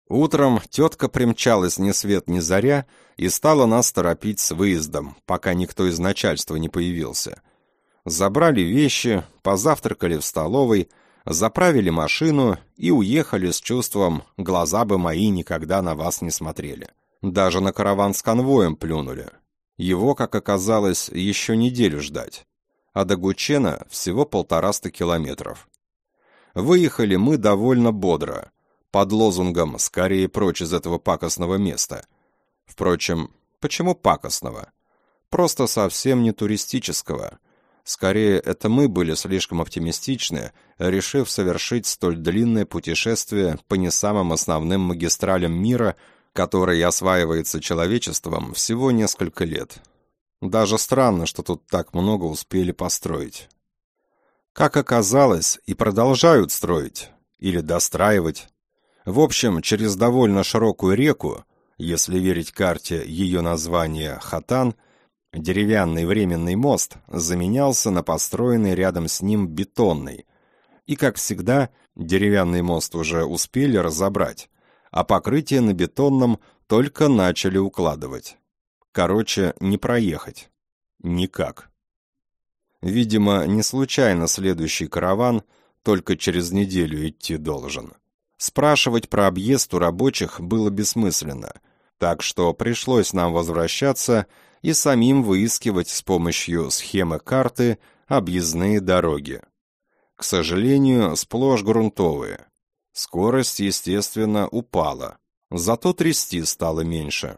Утром тетка примчалась ни свет ни заря и стала нас торопить с выездом, пока никто из начальства не появился. Забрали вещи, позавтракали в столовой, заправили машину и уехали с чувством «глаза бы мои никогда на вас не смотрели». Даже на караван с конвоем плюнули. Его, как оказалось, еще неделю ждать. А до Гучена всего 150 километров. Выехали мы довольно бодро, под лозунгом «скорее прочь из этого пакостного места». Впрочем, почему пакостного? Просто совсем не туристического. Скорее, это мы были слишком оптимистичны, решив совершить столь длинное путешествие по не самым основным магистралям мира, который осваивается человечеством всего несколько лет. Даже странно, что тут так много успели построить. Как оказалось, и продолжают строить, или достраивать. В общем, через довольно широкую реку, если верить карте ее названия Хатан, деревянный временный мост заменялся на построенный рядом с ним бетонный. И, как всегда, деревянный мост уже успели разобрать, а покрытие на бетонном только начали укладывать. Короче, не проехать. Никак. Видимо, не случайно следующий караван только через неделю идти должен. Спрашивать про объезд у рабочих было бессмысленно, так что пришлось нам возвращаться и самим выискивать с помощью схемы карты объездные дороги. К сожалению, сплошь грунтовые. Скорость, естественно, упала, зато трясти стало меньше.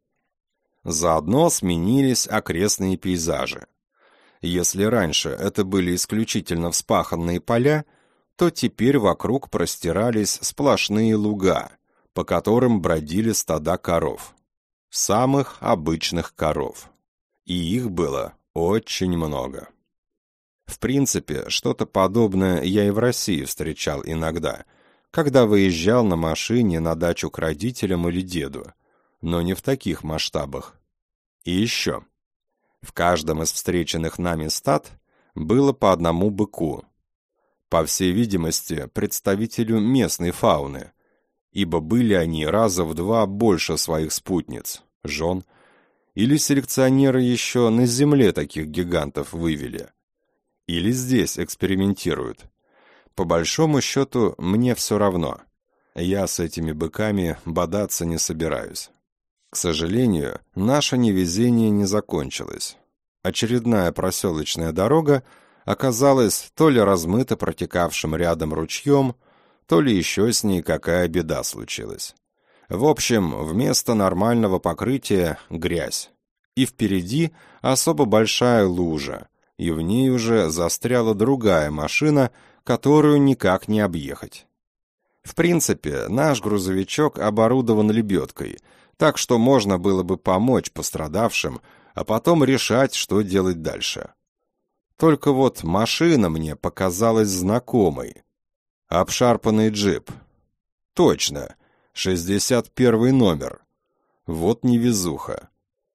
Заодно сменились окрестные пейзажи. Если раньше это были исключительно вспаханные поля, то теперь вокруг простирались сплошные луга, по которым бродили стада коров. Самых обычных коров. И их было очень много. В принципе, что-то подобное я и в России встречал иногда, когда выезжал на машине на дачу к родителям или деду, но не в таких масштабах. И еще. В каждом из встреченных нами стад было по одному быку. По всей видимости, представителю местной фауны, ибо были они раза в 2 больше своих спутниц, жен, или селекционеры еще на земле таких гигантов вывели, или здесь экспериментируют. По большому счету, мне все равно. Я с этими быками бодаться не собираюсь. К сожалению, наше невезение не закончилось. Очередная проселочная дорога оказалась то ли размыта протекавшим рядом ручьем, то ли еще с ней какая беда случилась. В общем, вместо нормального покрытия — грязь. И впереди особо большая лужа, и в ней уже застряла другая машина, которую никак не объехать. В принципе, наш грузовичок оборудован лебедкой, так что можно было бы помочь пострадавшим, а потом решать, что делать дальше. Только вот машина мне показалась знакомой. Обшарпанный джип. Точно, 61-й номер. Вот невезуха.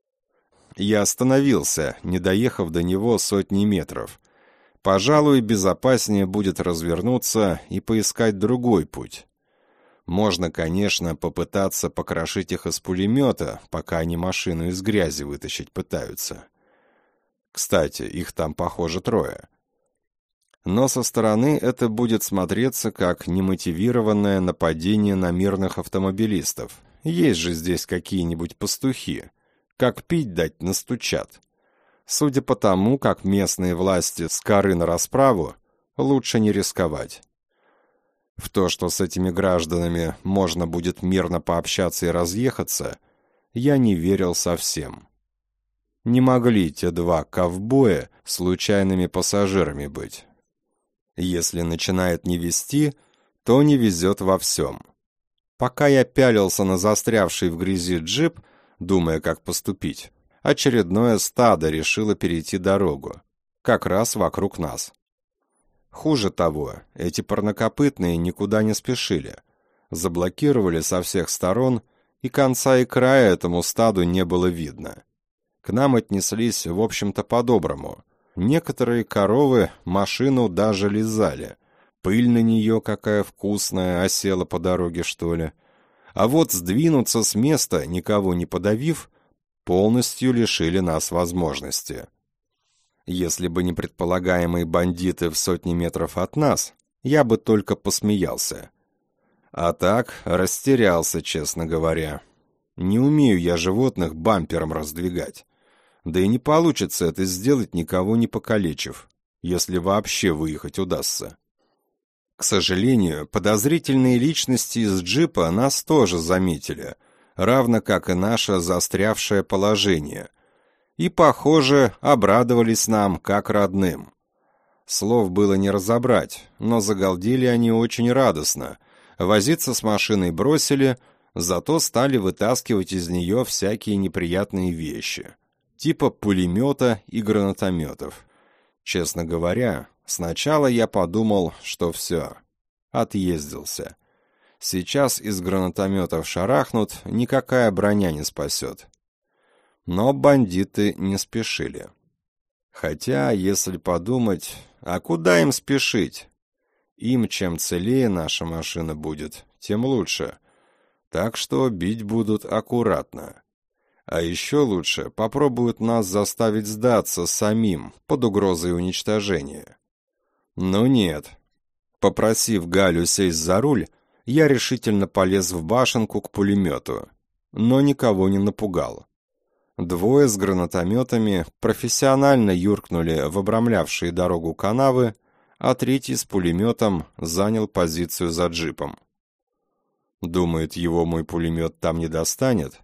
Я остановился, не доехав до него сотни метров. Пожалуй, безопаснее будет развернуться и поискать другой путь. Можно, конечно, попытаться покрошить их из пулемета, пока они машину из грязи вытащить пытаются. Кстати, их там, похоже, 3. Но со стороны это будет смотреться как немотивированное нападение на мирных автомобилистов. Есть же здесь какие-нибудь пастухи. Как пить дать настучат. Судя по тому, как местные власти скоры на расправу, лучше не рисковать. В то, что с этими гражданами можно будет мирно пообщаться и разъехаться, я не верил совсем. Не могли те 2 ковбоя случайными пассажирами быть. Если начинает не везти, то не везет во всем. Пока я пялился на застрявший в грязи джип, думая, как поступить, очередное стадо решило перейти дорогу, как раз вокруг нас. Хуже того, эти парнокопытные никуда не спешили, заблокировали со всех сторон, и конца и края этому стаду не было видно. К нам отнеслись, в общем-то, по-доброму. Некоторые коровы машину даже лизали. Пыль на нее какая вкусная, осела по дороге, что ли. А вот сдвинуться с места, никого не подавив, полностью лишили нас возможности. Если бы не предполагаемые бандиты в сотни метров от нас, я бы только посмеялся. А так растерялся, честно говоря. Не умею я животных бампером раздвигать. Да и не получится это сделать, никого не покалечив, если вообще выехать удастся. К сожалению, подозрительные личности из джипа нас тоже заметили, равно как и наше застрявшее положение. И, похоже, обрадовались нам как родным. Слов было не разобрать, но загалдели они очень радостно. Возиться с машиной бросили, зато стали вытаскивать из нее всякие неприятные вещи, типа пулемета и гранатометов. Честно говоря, сначала я подумал, что все, отъездился. Сейчас из гранатометов шарахнут, никакая броня не спасет. Но бандиты не спешили. Хотя, если подумать, а куда им спешить? Им чем целее наша машина будет, тем лучше. Так что бить будут аккуратно. А еще лучше попробуют нас заставить сдаться самим под угрозой уничтожения. Но нет. Попросив Галю сесть за руль, я решительно полез в башенку к пулемету, но никого не напугал. Двое с гранатометами профессионально юркнули в обрамлявшие дорогу канавы, а третий с пулеметом занял позицию за джипом. Думает, его мой пулемет там не достанет?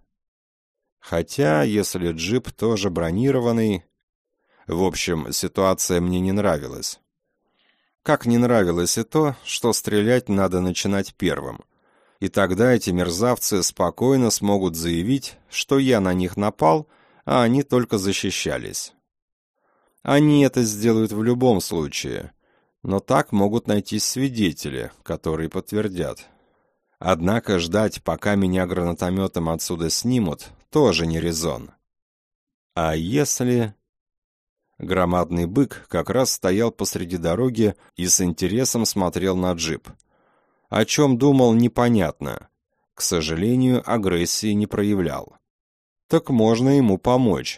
Хотя, если джип тоже бронированный... В общем, ситуация мне не нравилась. Как не нравилось и то, что стрелять надо начинать первым. И тогда эти мерзавцы спокойно смогут заявить, что я на них напал, а они только защищались. Они это сделают в любом случае, но так могут найтись свидетели, которые подтвердят. Однако ждать, пока меня гранатометом отсюда снимут, тоже не резон. А если... Громадный бык как раз стоял посреди дороги и с интересом смотрел на джип. О чем думал, непонятно. К сожалению, агрессии не проявлял. Так можно ему помочь.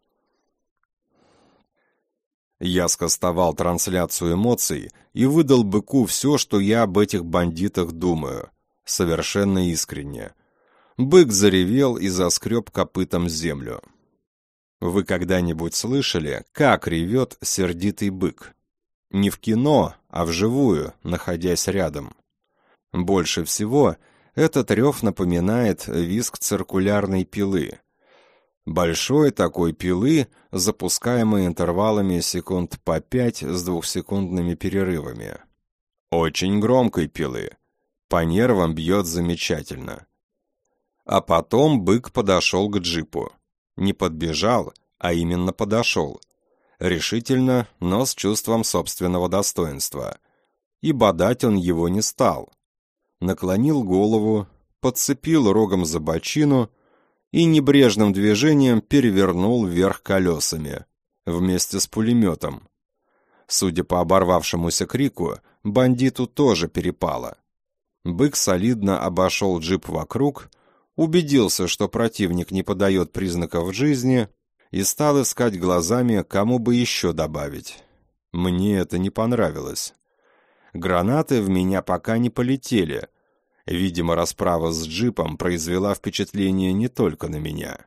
Я скостовал трансляцию эмоций и выдал быку все, что я об этих бандитах думаю. Совершенно искренне. Бык заревел и заскреб копытом землю. Вы когда-нибудь слышали, как ревет сердитый бык? Не в кино, а вживую, находясь рядом. Больше всего этот рев напоминает визг циркулярной пилы. Большой такой пилы, запускаемой интервалами секунд по 5 с двухсекундными перерывами. Очень громкой пилы. По нервам бьет замечательно. А потом бык подошел к джипу. Не подбежал, а именно подошел. Решительно, но с чувством собственного достоинства. И бодать он его не стал. Наклонил голову, подцепил рогом за бочину и небрежным движением перевернул вверх колесами, вместе с пулеметом. Судя по оборвавшемуся крику, бандиту тоже перепало. Бык солидно обошел джип вокруг, убедился, что противник не подает признаков жизни, и стал искать глазами, кому бы еще добавить. Мне это не понравилось. Гранаты в меня пока не полетели. Видимо, расправа с джипом произвела впечатление не только на меня.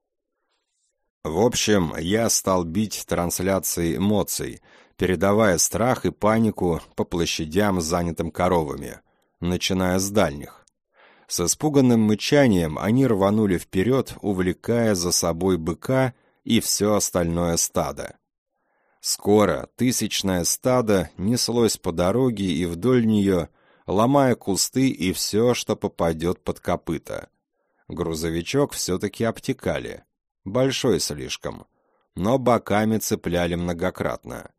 В общем, я стал бить трансляцией эмоций, передавая страх и панику по площадям, занятым коровами, начиная с дальних. С испуганным мычанием они рванули вперед, увлекая за собой быка и все остальное стадо. Скоро тысячное стадо неслось по дороге и вдоль нее, ломая кусты и все, что попадет под копыта. Грузовичок все-таки обтекали, большой слишком, но боками цепляли многократно.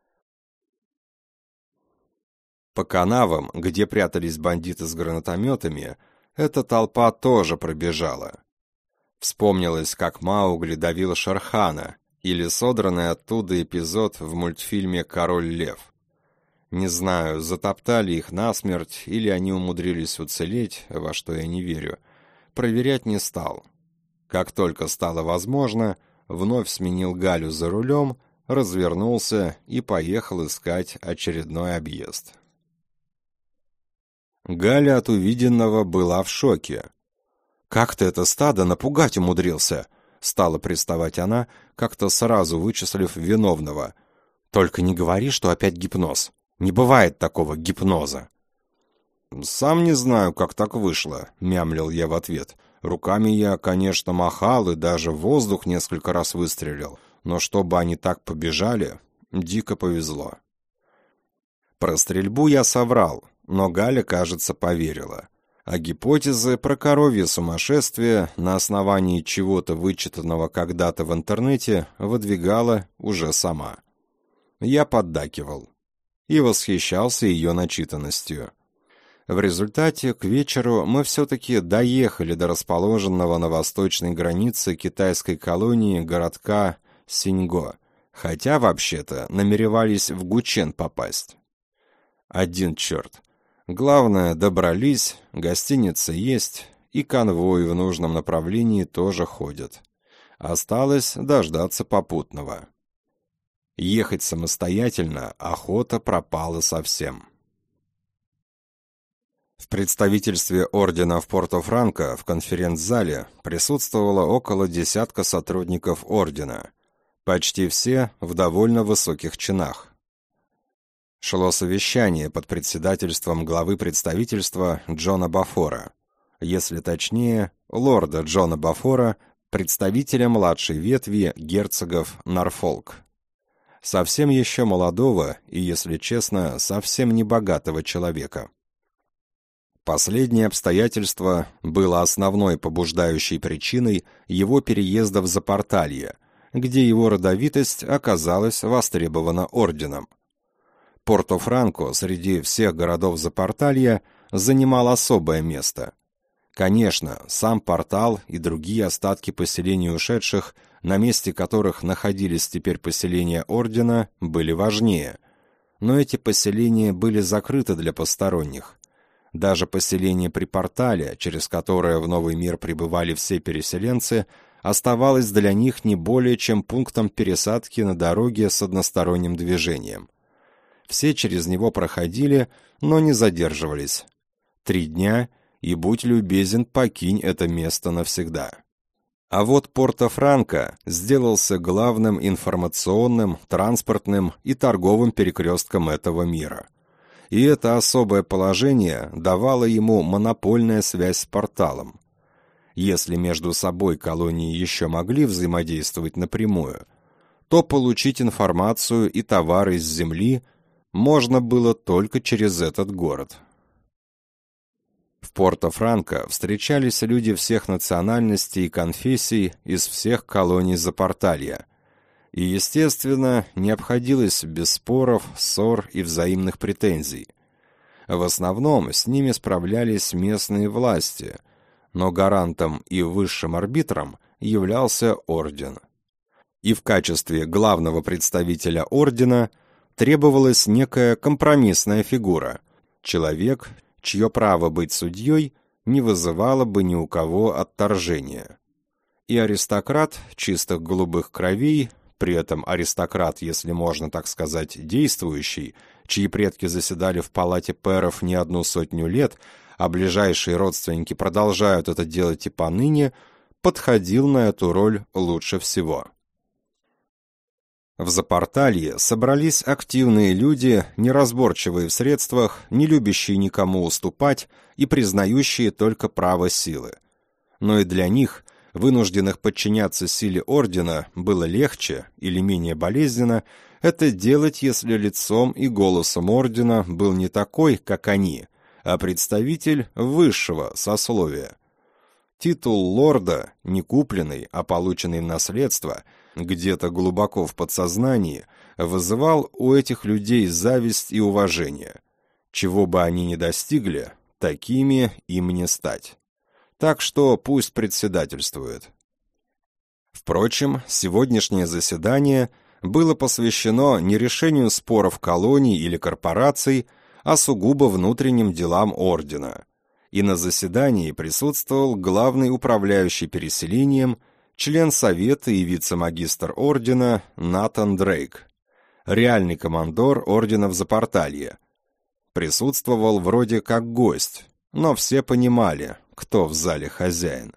По канавам, где прятались бандиты с гранатометами, эта толпа тоже пробежала. Вспомнилось, как Маугли давил Шерхана, или содранный оттуда эпизод в мультфильме «Король лев». Не знаю, затоптали их насмерть или они умудрились уцелеть, во что я не верю. Проверять не стал. Как только стало возможно, вновь сменил Галю за рулем, развернулся и поехал искать очередной объезд. Галя от увиденного была в шоке. «Как ты это стадо напугать умудрился?» — стала приставать она, как-то сразу вычислив виновного. «Только не говори, что опять гипноз. Не бывает такого гипноза». «Сам не знаю, как так вышло», — мямлил я в ответ. «Руками я, конечно, махал и даже в воздух несколько раз выстрелил, но чтобы они так побежали, дико повезло». Про стрельбу я соврал, но Галя, кажется, поверила. А гипотезы про коровье сумасшествие на основании чего-то вычитанного когда-то в интернете выдвигала уже сама. Я поддакивал и восхищался ее начитанностью. В результате к вечеру мы все-таки доехали до расположенного на восточной границе китайской колонии городка Синьго, хотя вообще-то намеревались в Гучен попасть. Один черт. Главное, добрались, гостиница есть, и конвой в нужном направлении тоже ходит. Осталось дождаться попутного. Ехать самостоятельно охота пропала совсем. В представительстве ордена в Порто-Франко в конференц-зале присутствовало около десятка сотрудников ордена, почти все в довольно высоких чинах. Шло совещание под председательством главы представительства Джона Бафора, если точнее, лорда Джона Бафора, представителя младшей ветви герцогов Норфолк. Совсем еще молодого и, если честно, совсем не богатого человека. Последнее обстоятельство было основной побуждающей причиной его переезда в Запорталье, где его родовитость оказалась востребована орденом. Порто-Франко среди всех городов Запорталья занимал особое место. Конечно, сам портал и другие остатки поселений ушедших, на месте которых находились теперь поселения ордена, были важнее. Но эти поселения были закрыты для посторонних. Даже поселение при портале, через которое в новый мир прибывали все переселенцы, оставалось для них не более чем пунктом пересадки на дороге с односторонним движением. Все через него проходили, но не задерживались. 3 дня, и будь любезен, покинь это место навсегда. А вот Порто-Франко сделался главным информационным, транспортным и торговым перекрестком этого мира. И это особое положение давало ему монопольная связь с порталом. Если между собой колонии еще могли взаимодействовать напрямую, то получить информацию и товары с земли можно было только через этот город. В Порто-Франко встречались люди всех национальностей и конфессий из всех колоний Запорталья. И, естественно, не обходилось без споров, ссор и взаимных претензий. В основном с ними справлялись местные власти, но гарантом и высшим арбитром являлся орден. И в качестве главного представителя ордена требовалась некая компромиссная фигура, человек, чье право быть судьей не вызывало бы ни у кого отторжения. И аристократ чистых голубых кровей, при этом аристократ, если можно так сказать, действующий, чьи предки заседали в палате пэров не 100 лет, а ближайшие родственники продолжают это делать и поныне, подходил на эту роль лучше всего. В Запорталье собрались активные люди, неразборчивые в средствах, не любящие никому уступать и признающие только право силы. Но и для них, вынужденных подчиняться силе ордена, было легче или менее болезненно это делать, если лицом и голосом ордена был не такой, как они, а представитель высшего сословия. Титул лорда, не купленный, а полученный в наследство, где-то глубоко в подсознании, вызывал у этих людей зависть и уважение. Чего бы они ни достигли, такими им не стать. Так что пусть председательствует. Впрочем, сегодняшнее заседание было посвящено не решению споров колоний или корпораций, а сугубо внутренним делам ордена. И на заседании присутствовал главный управляющий переселением, член совета и вице-магистр ордена Натан Дрейк, реальный командор ордена в Запорталье. Присутствовал вроде как гость, но все понимали, кто в зале хозяин.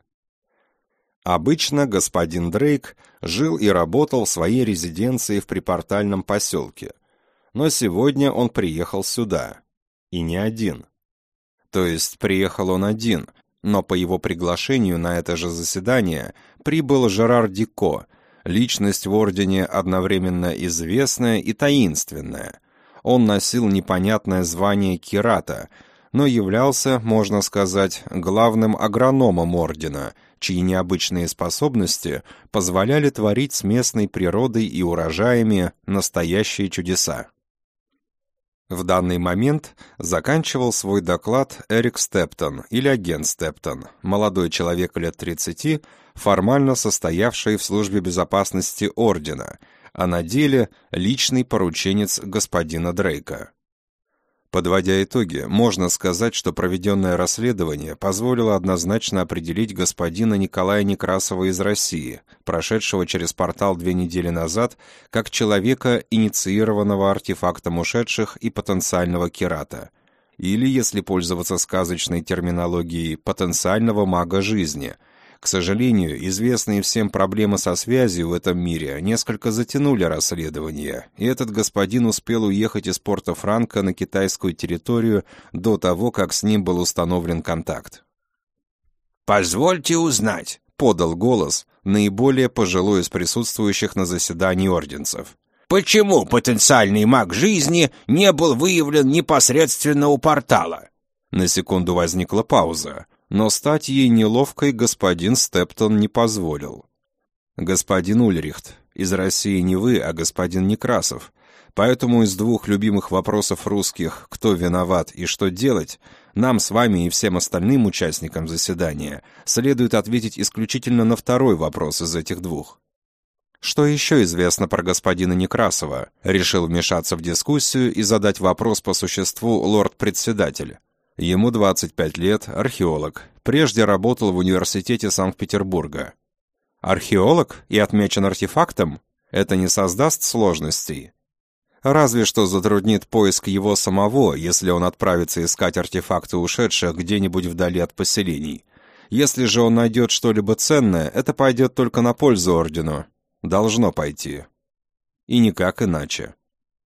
Обычно господин Дрейк жил и работал в своей резиденции в припортальном поселке, но сегодня он приехал сюда, и не один. То есть приехал он один, но по его приглашению на это же заседание прибыл Жерар Дико, личность в ордене одновременно известная и таинственная. Он носил непонятное звание кирата, но являлся, можно сказать, главным агрономом ордена, чьи необычные способности позволяли творить с местной природой и урожаями настоящие чудеса. В данный момент заканчивал свой доклад Эрик Стептон, или агент Стептон, молодой человек лет 30, формально состоявший в службе безопасности ордена, а на деле личный порученец господина Дрейка. Подводя итоги, можно сказать, что проведенное расследование позволило однозначно определить господина Николая Некрасова из России, прошедшего через портал 2 недели назад, как человека, инициированного артефактом ушедших и потенциального кирата, или, если пользоваться сказочной терминологией, потенциального мага жизни. К сожалению, известные всем проблемы со связью в этом мире несколько затянули расследование, и этот господин успел уехать из Порто-Франко на китайскую территорию до того, как с ним был установлен контакт. «Позвольте узнать», — подал голос наиболее пожилой из присутствующих на заседании орденцев. «Почему потенциальный маг жизни не был выявлен непосредственно у портала?» На секунду возникла пауза, но стать ей неловкой господин Стептон не позволил. «Господин Ульрихт, из России не вы, а господин Некрасов, поэтому из 2 любимых вопросов русских «кто виноват» и «что делать» нам с вами и всем остальным участникам заседания следует ответить исключительно на второй вопрос из этих 2. Что еще известно про господина Некрасова?» Решил вмешаться в дискуссию и задать вопрос по существу лорд-председатель. Ему 25 лет, археолог. Прежде работал в университете Санкт-Петербурга. Археолог и отмечен артефактом? Это не создаст сложностей? Разве что затруднит поиск его самого, если он отправится искать артефакты ушедших где-нибудь вдали от поселений. Если же он найдет что-либо ценное, это пойдет только на пользу ордену. Должно пойти. И никак иначе.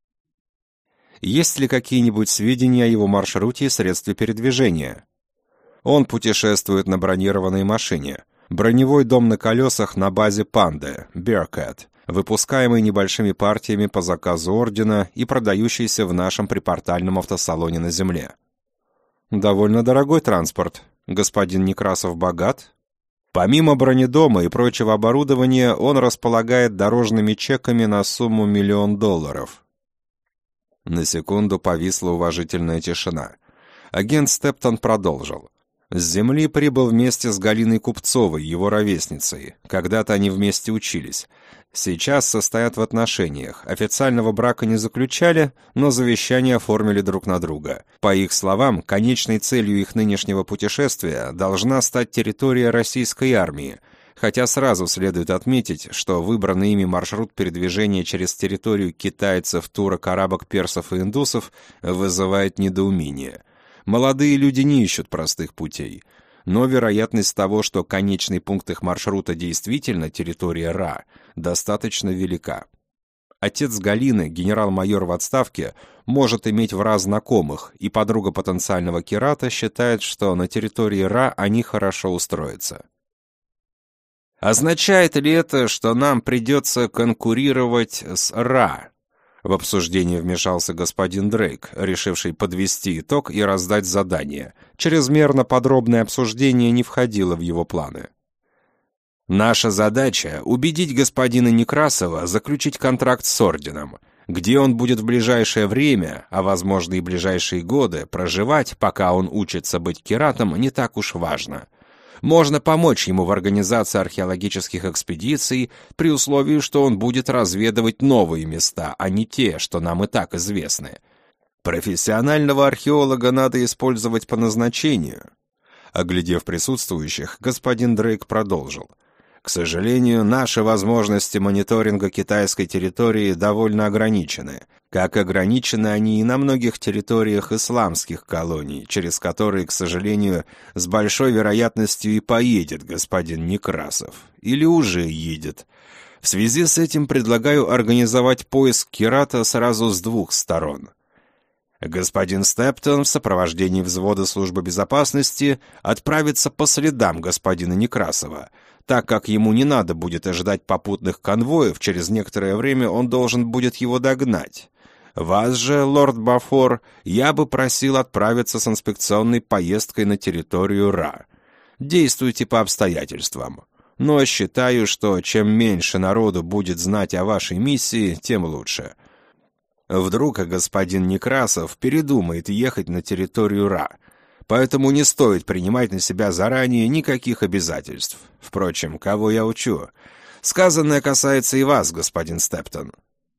Есть ли какие-нибудь сведения о его маршруте и средстве передвижения? Он путешествует на бронированной машине. Броневой дом на колесах на базе «Панды» Bearcat, выпускаемый небольшими партиями по заказу ордена и продающийся в нашем припортальном автосалоне на земле. Довольно дорогой транспорт. Господин Некрасов богат? Помимо бронедома и прочего оборудования, он располагает дорожными чеками на сумму $1 миллион. На секунду повисла уважительная тишина. Агент Стептон продолжил. С земли прибыл вместе с Галиной Купцовой, его ровесницей. Когда-то они вместе учились. Сейчас состоят в отношениях. Официального брака не заключали, но завещание оформили друг на друга. По их словам, конечной целью их нынешнего путешествия должна стать территория российской армии, хотя сразу следует отметить, что выбранный ими маршрут передвижения через территорию китайцев, турок, арабок, персов и индусов вызывает недоумение. Молодые люди не ищут простых путей, но вероятность того, что конечный пункт их маршрута действительно территория Ра, достаточно велика. Отец Галины, генерал-майор в отставке, может иметь в Ра знакомых, и подруга потенциального кирата считает, что на территории Ра они хорошо устроятся. Означает ли это, что нам придется конкурировать с Ра? В обсуждение вмешался господин Дрейк, решивший подвести итог и раздать задание. Чрезмерно подробное обсуждение не входило в его планы. Наша задача — убедить господина Некрасова заключить контракт с орденом, где он будет в ближайшее время, а возможно и ближайшие годы, проживать, пока он учится быть киратом, не так уж важно. Можно помочь ему в организации археологических экспедиций при условии, что он будет разведывать новые места, а не те, что нам и так известны. Профессионального археолога надо использовать по назначению. Оглядев присутствующих, господин Дрейк продолжил. К сожалению, наши возможности мониторинга китайской территории довольно ограничены. Как ограничены они и на многих территориях исламских колоний, через которые, к сожалению, с большой вероятностью и поедет господин Некрасов. Или уже едет. В связи с этим предлагаю организовать поиск Кирата сразу с двух сторон. Господин Стептон в сопровождении взвода службы безопасности отправится по следам господина Некрасова. Так как ему не надо будет ожидать попутных конвоев, через некоторое время он должен будет его догнать. Вас же, лорд Бафор, я бы просил отправиться с инспекционной поездкой на территорию Ра. Действуйте по обстоятельствам. Но считаю, что чем меньше народу будет знать о вашей миссии, тем лучше. Вдруг господин Некрасов передумает ехать на территорию Ра. Поэтому не стоит принимать на себя заранее никаких обязательств. Впрочем, кого я учу? Сказанное касается и вас, господин Стептон.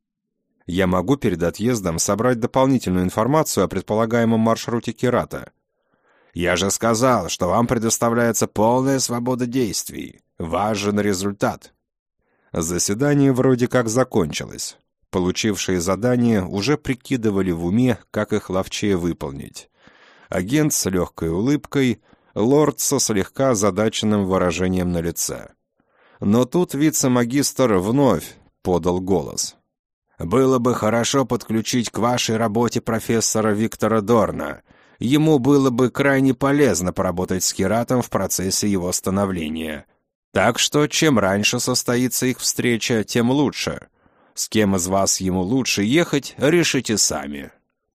Я могу перед отъездом собрать дополнительную информацию о предполагаемом маршруте Кирата. Я же сказал, что вам предоставляется полная свобода действий. Важен результат. Заседание вроде как закончилось. Получившие задание уже прикидывали в уме, как их ловчее выполнить. Агент с легкой улыбкой, лорд со слегка озадаченным выражением на лице. Но тут вице-магистр вновь подал голос. «Было бы хорошо подключить к вашей работе профессора Виктора Дорна. Ему было бы крайне полезно поработать с Киратом в процессе его становления. Так что, чем раньше состоится их встреча, тем лучше. С кем из вас ему лучше ехать, решите сами».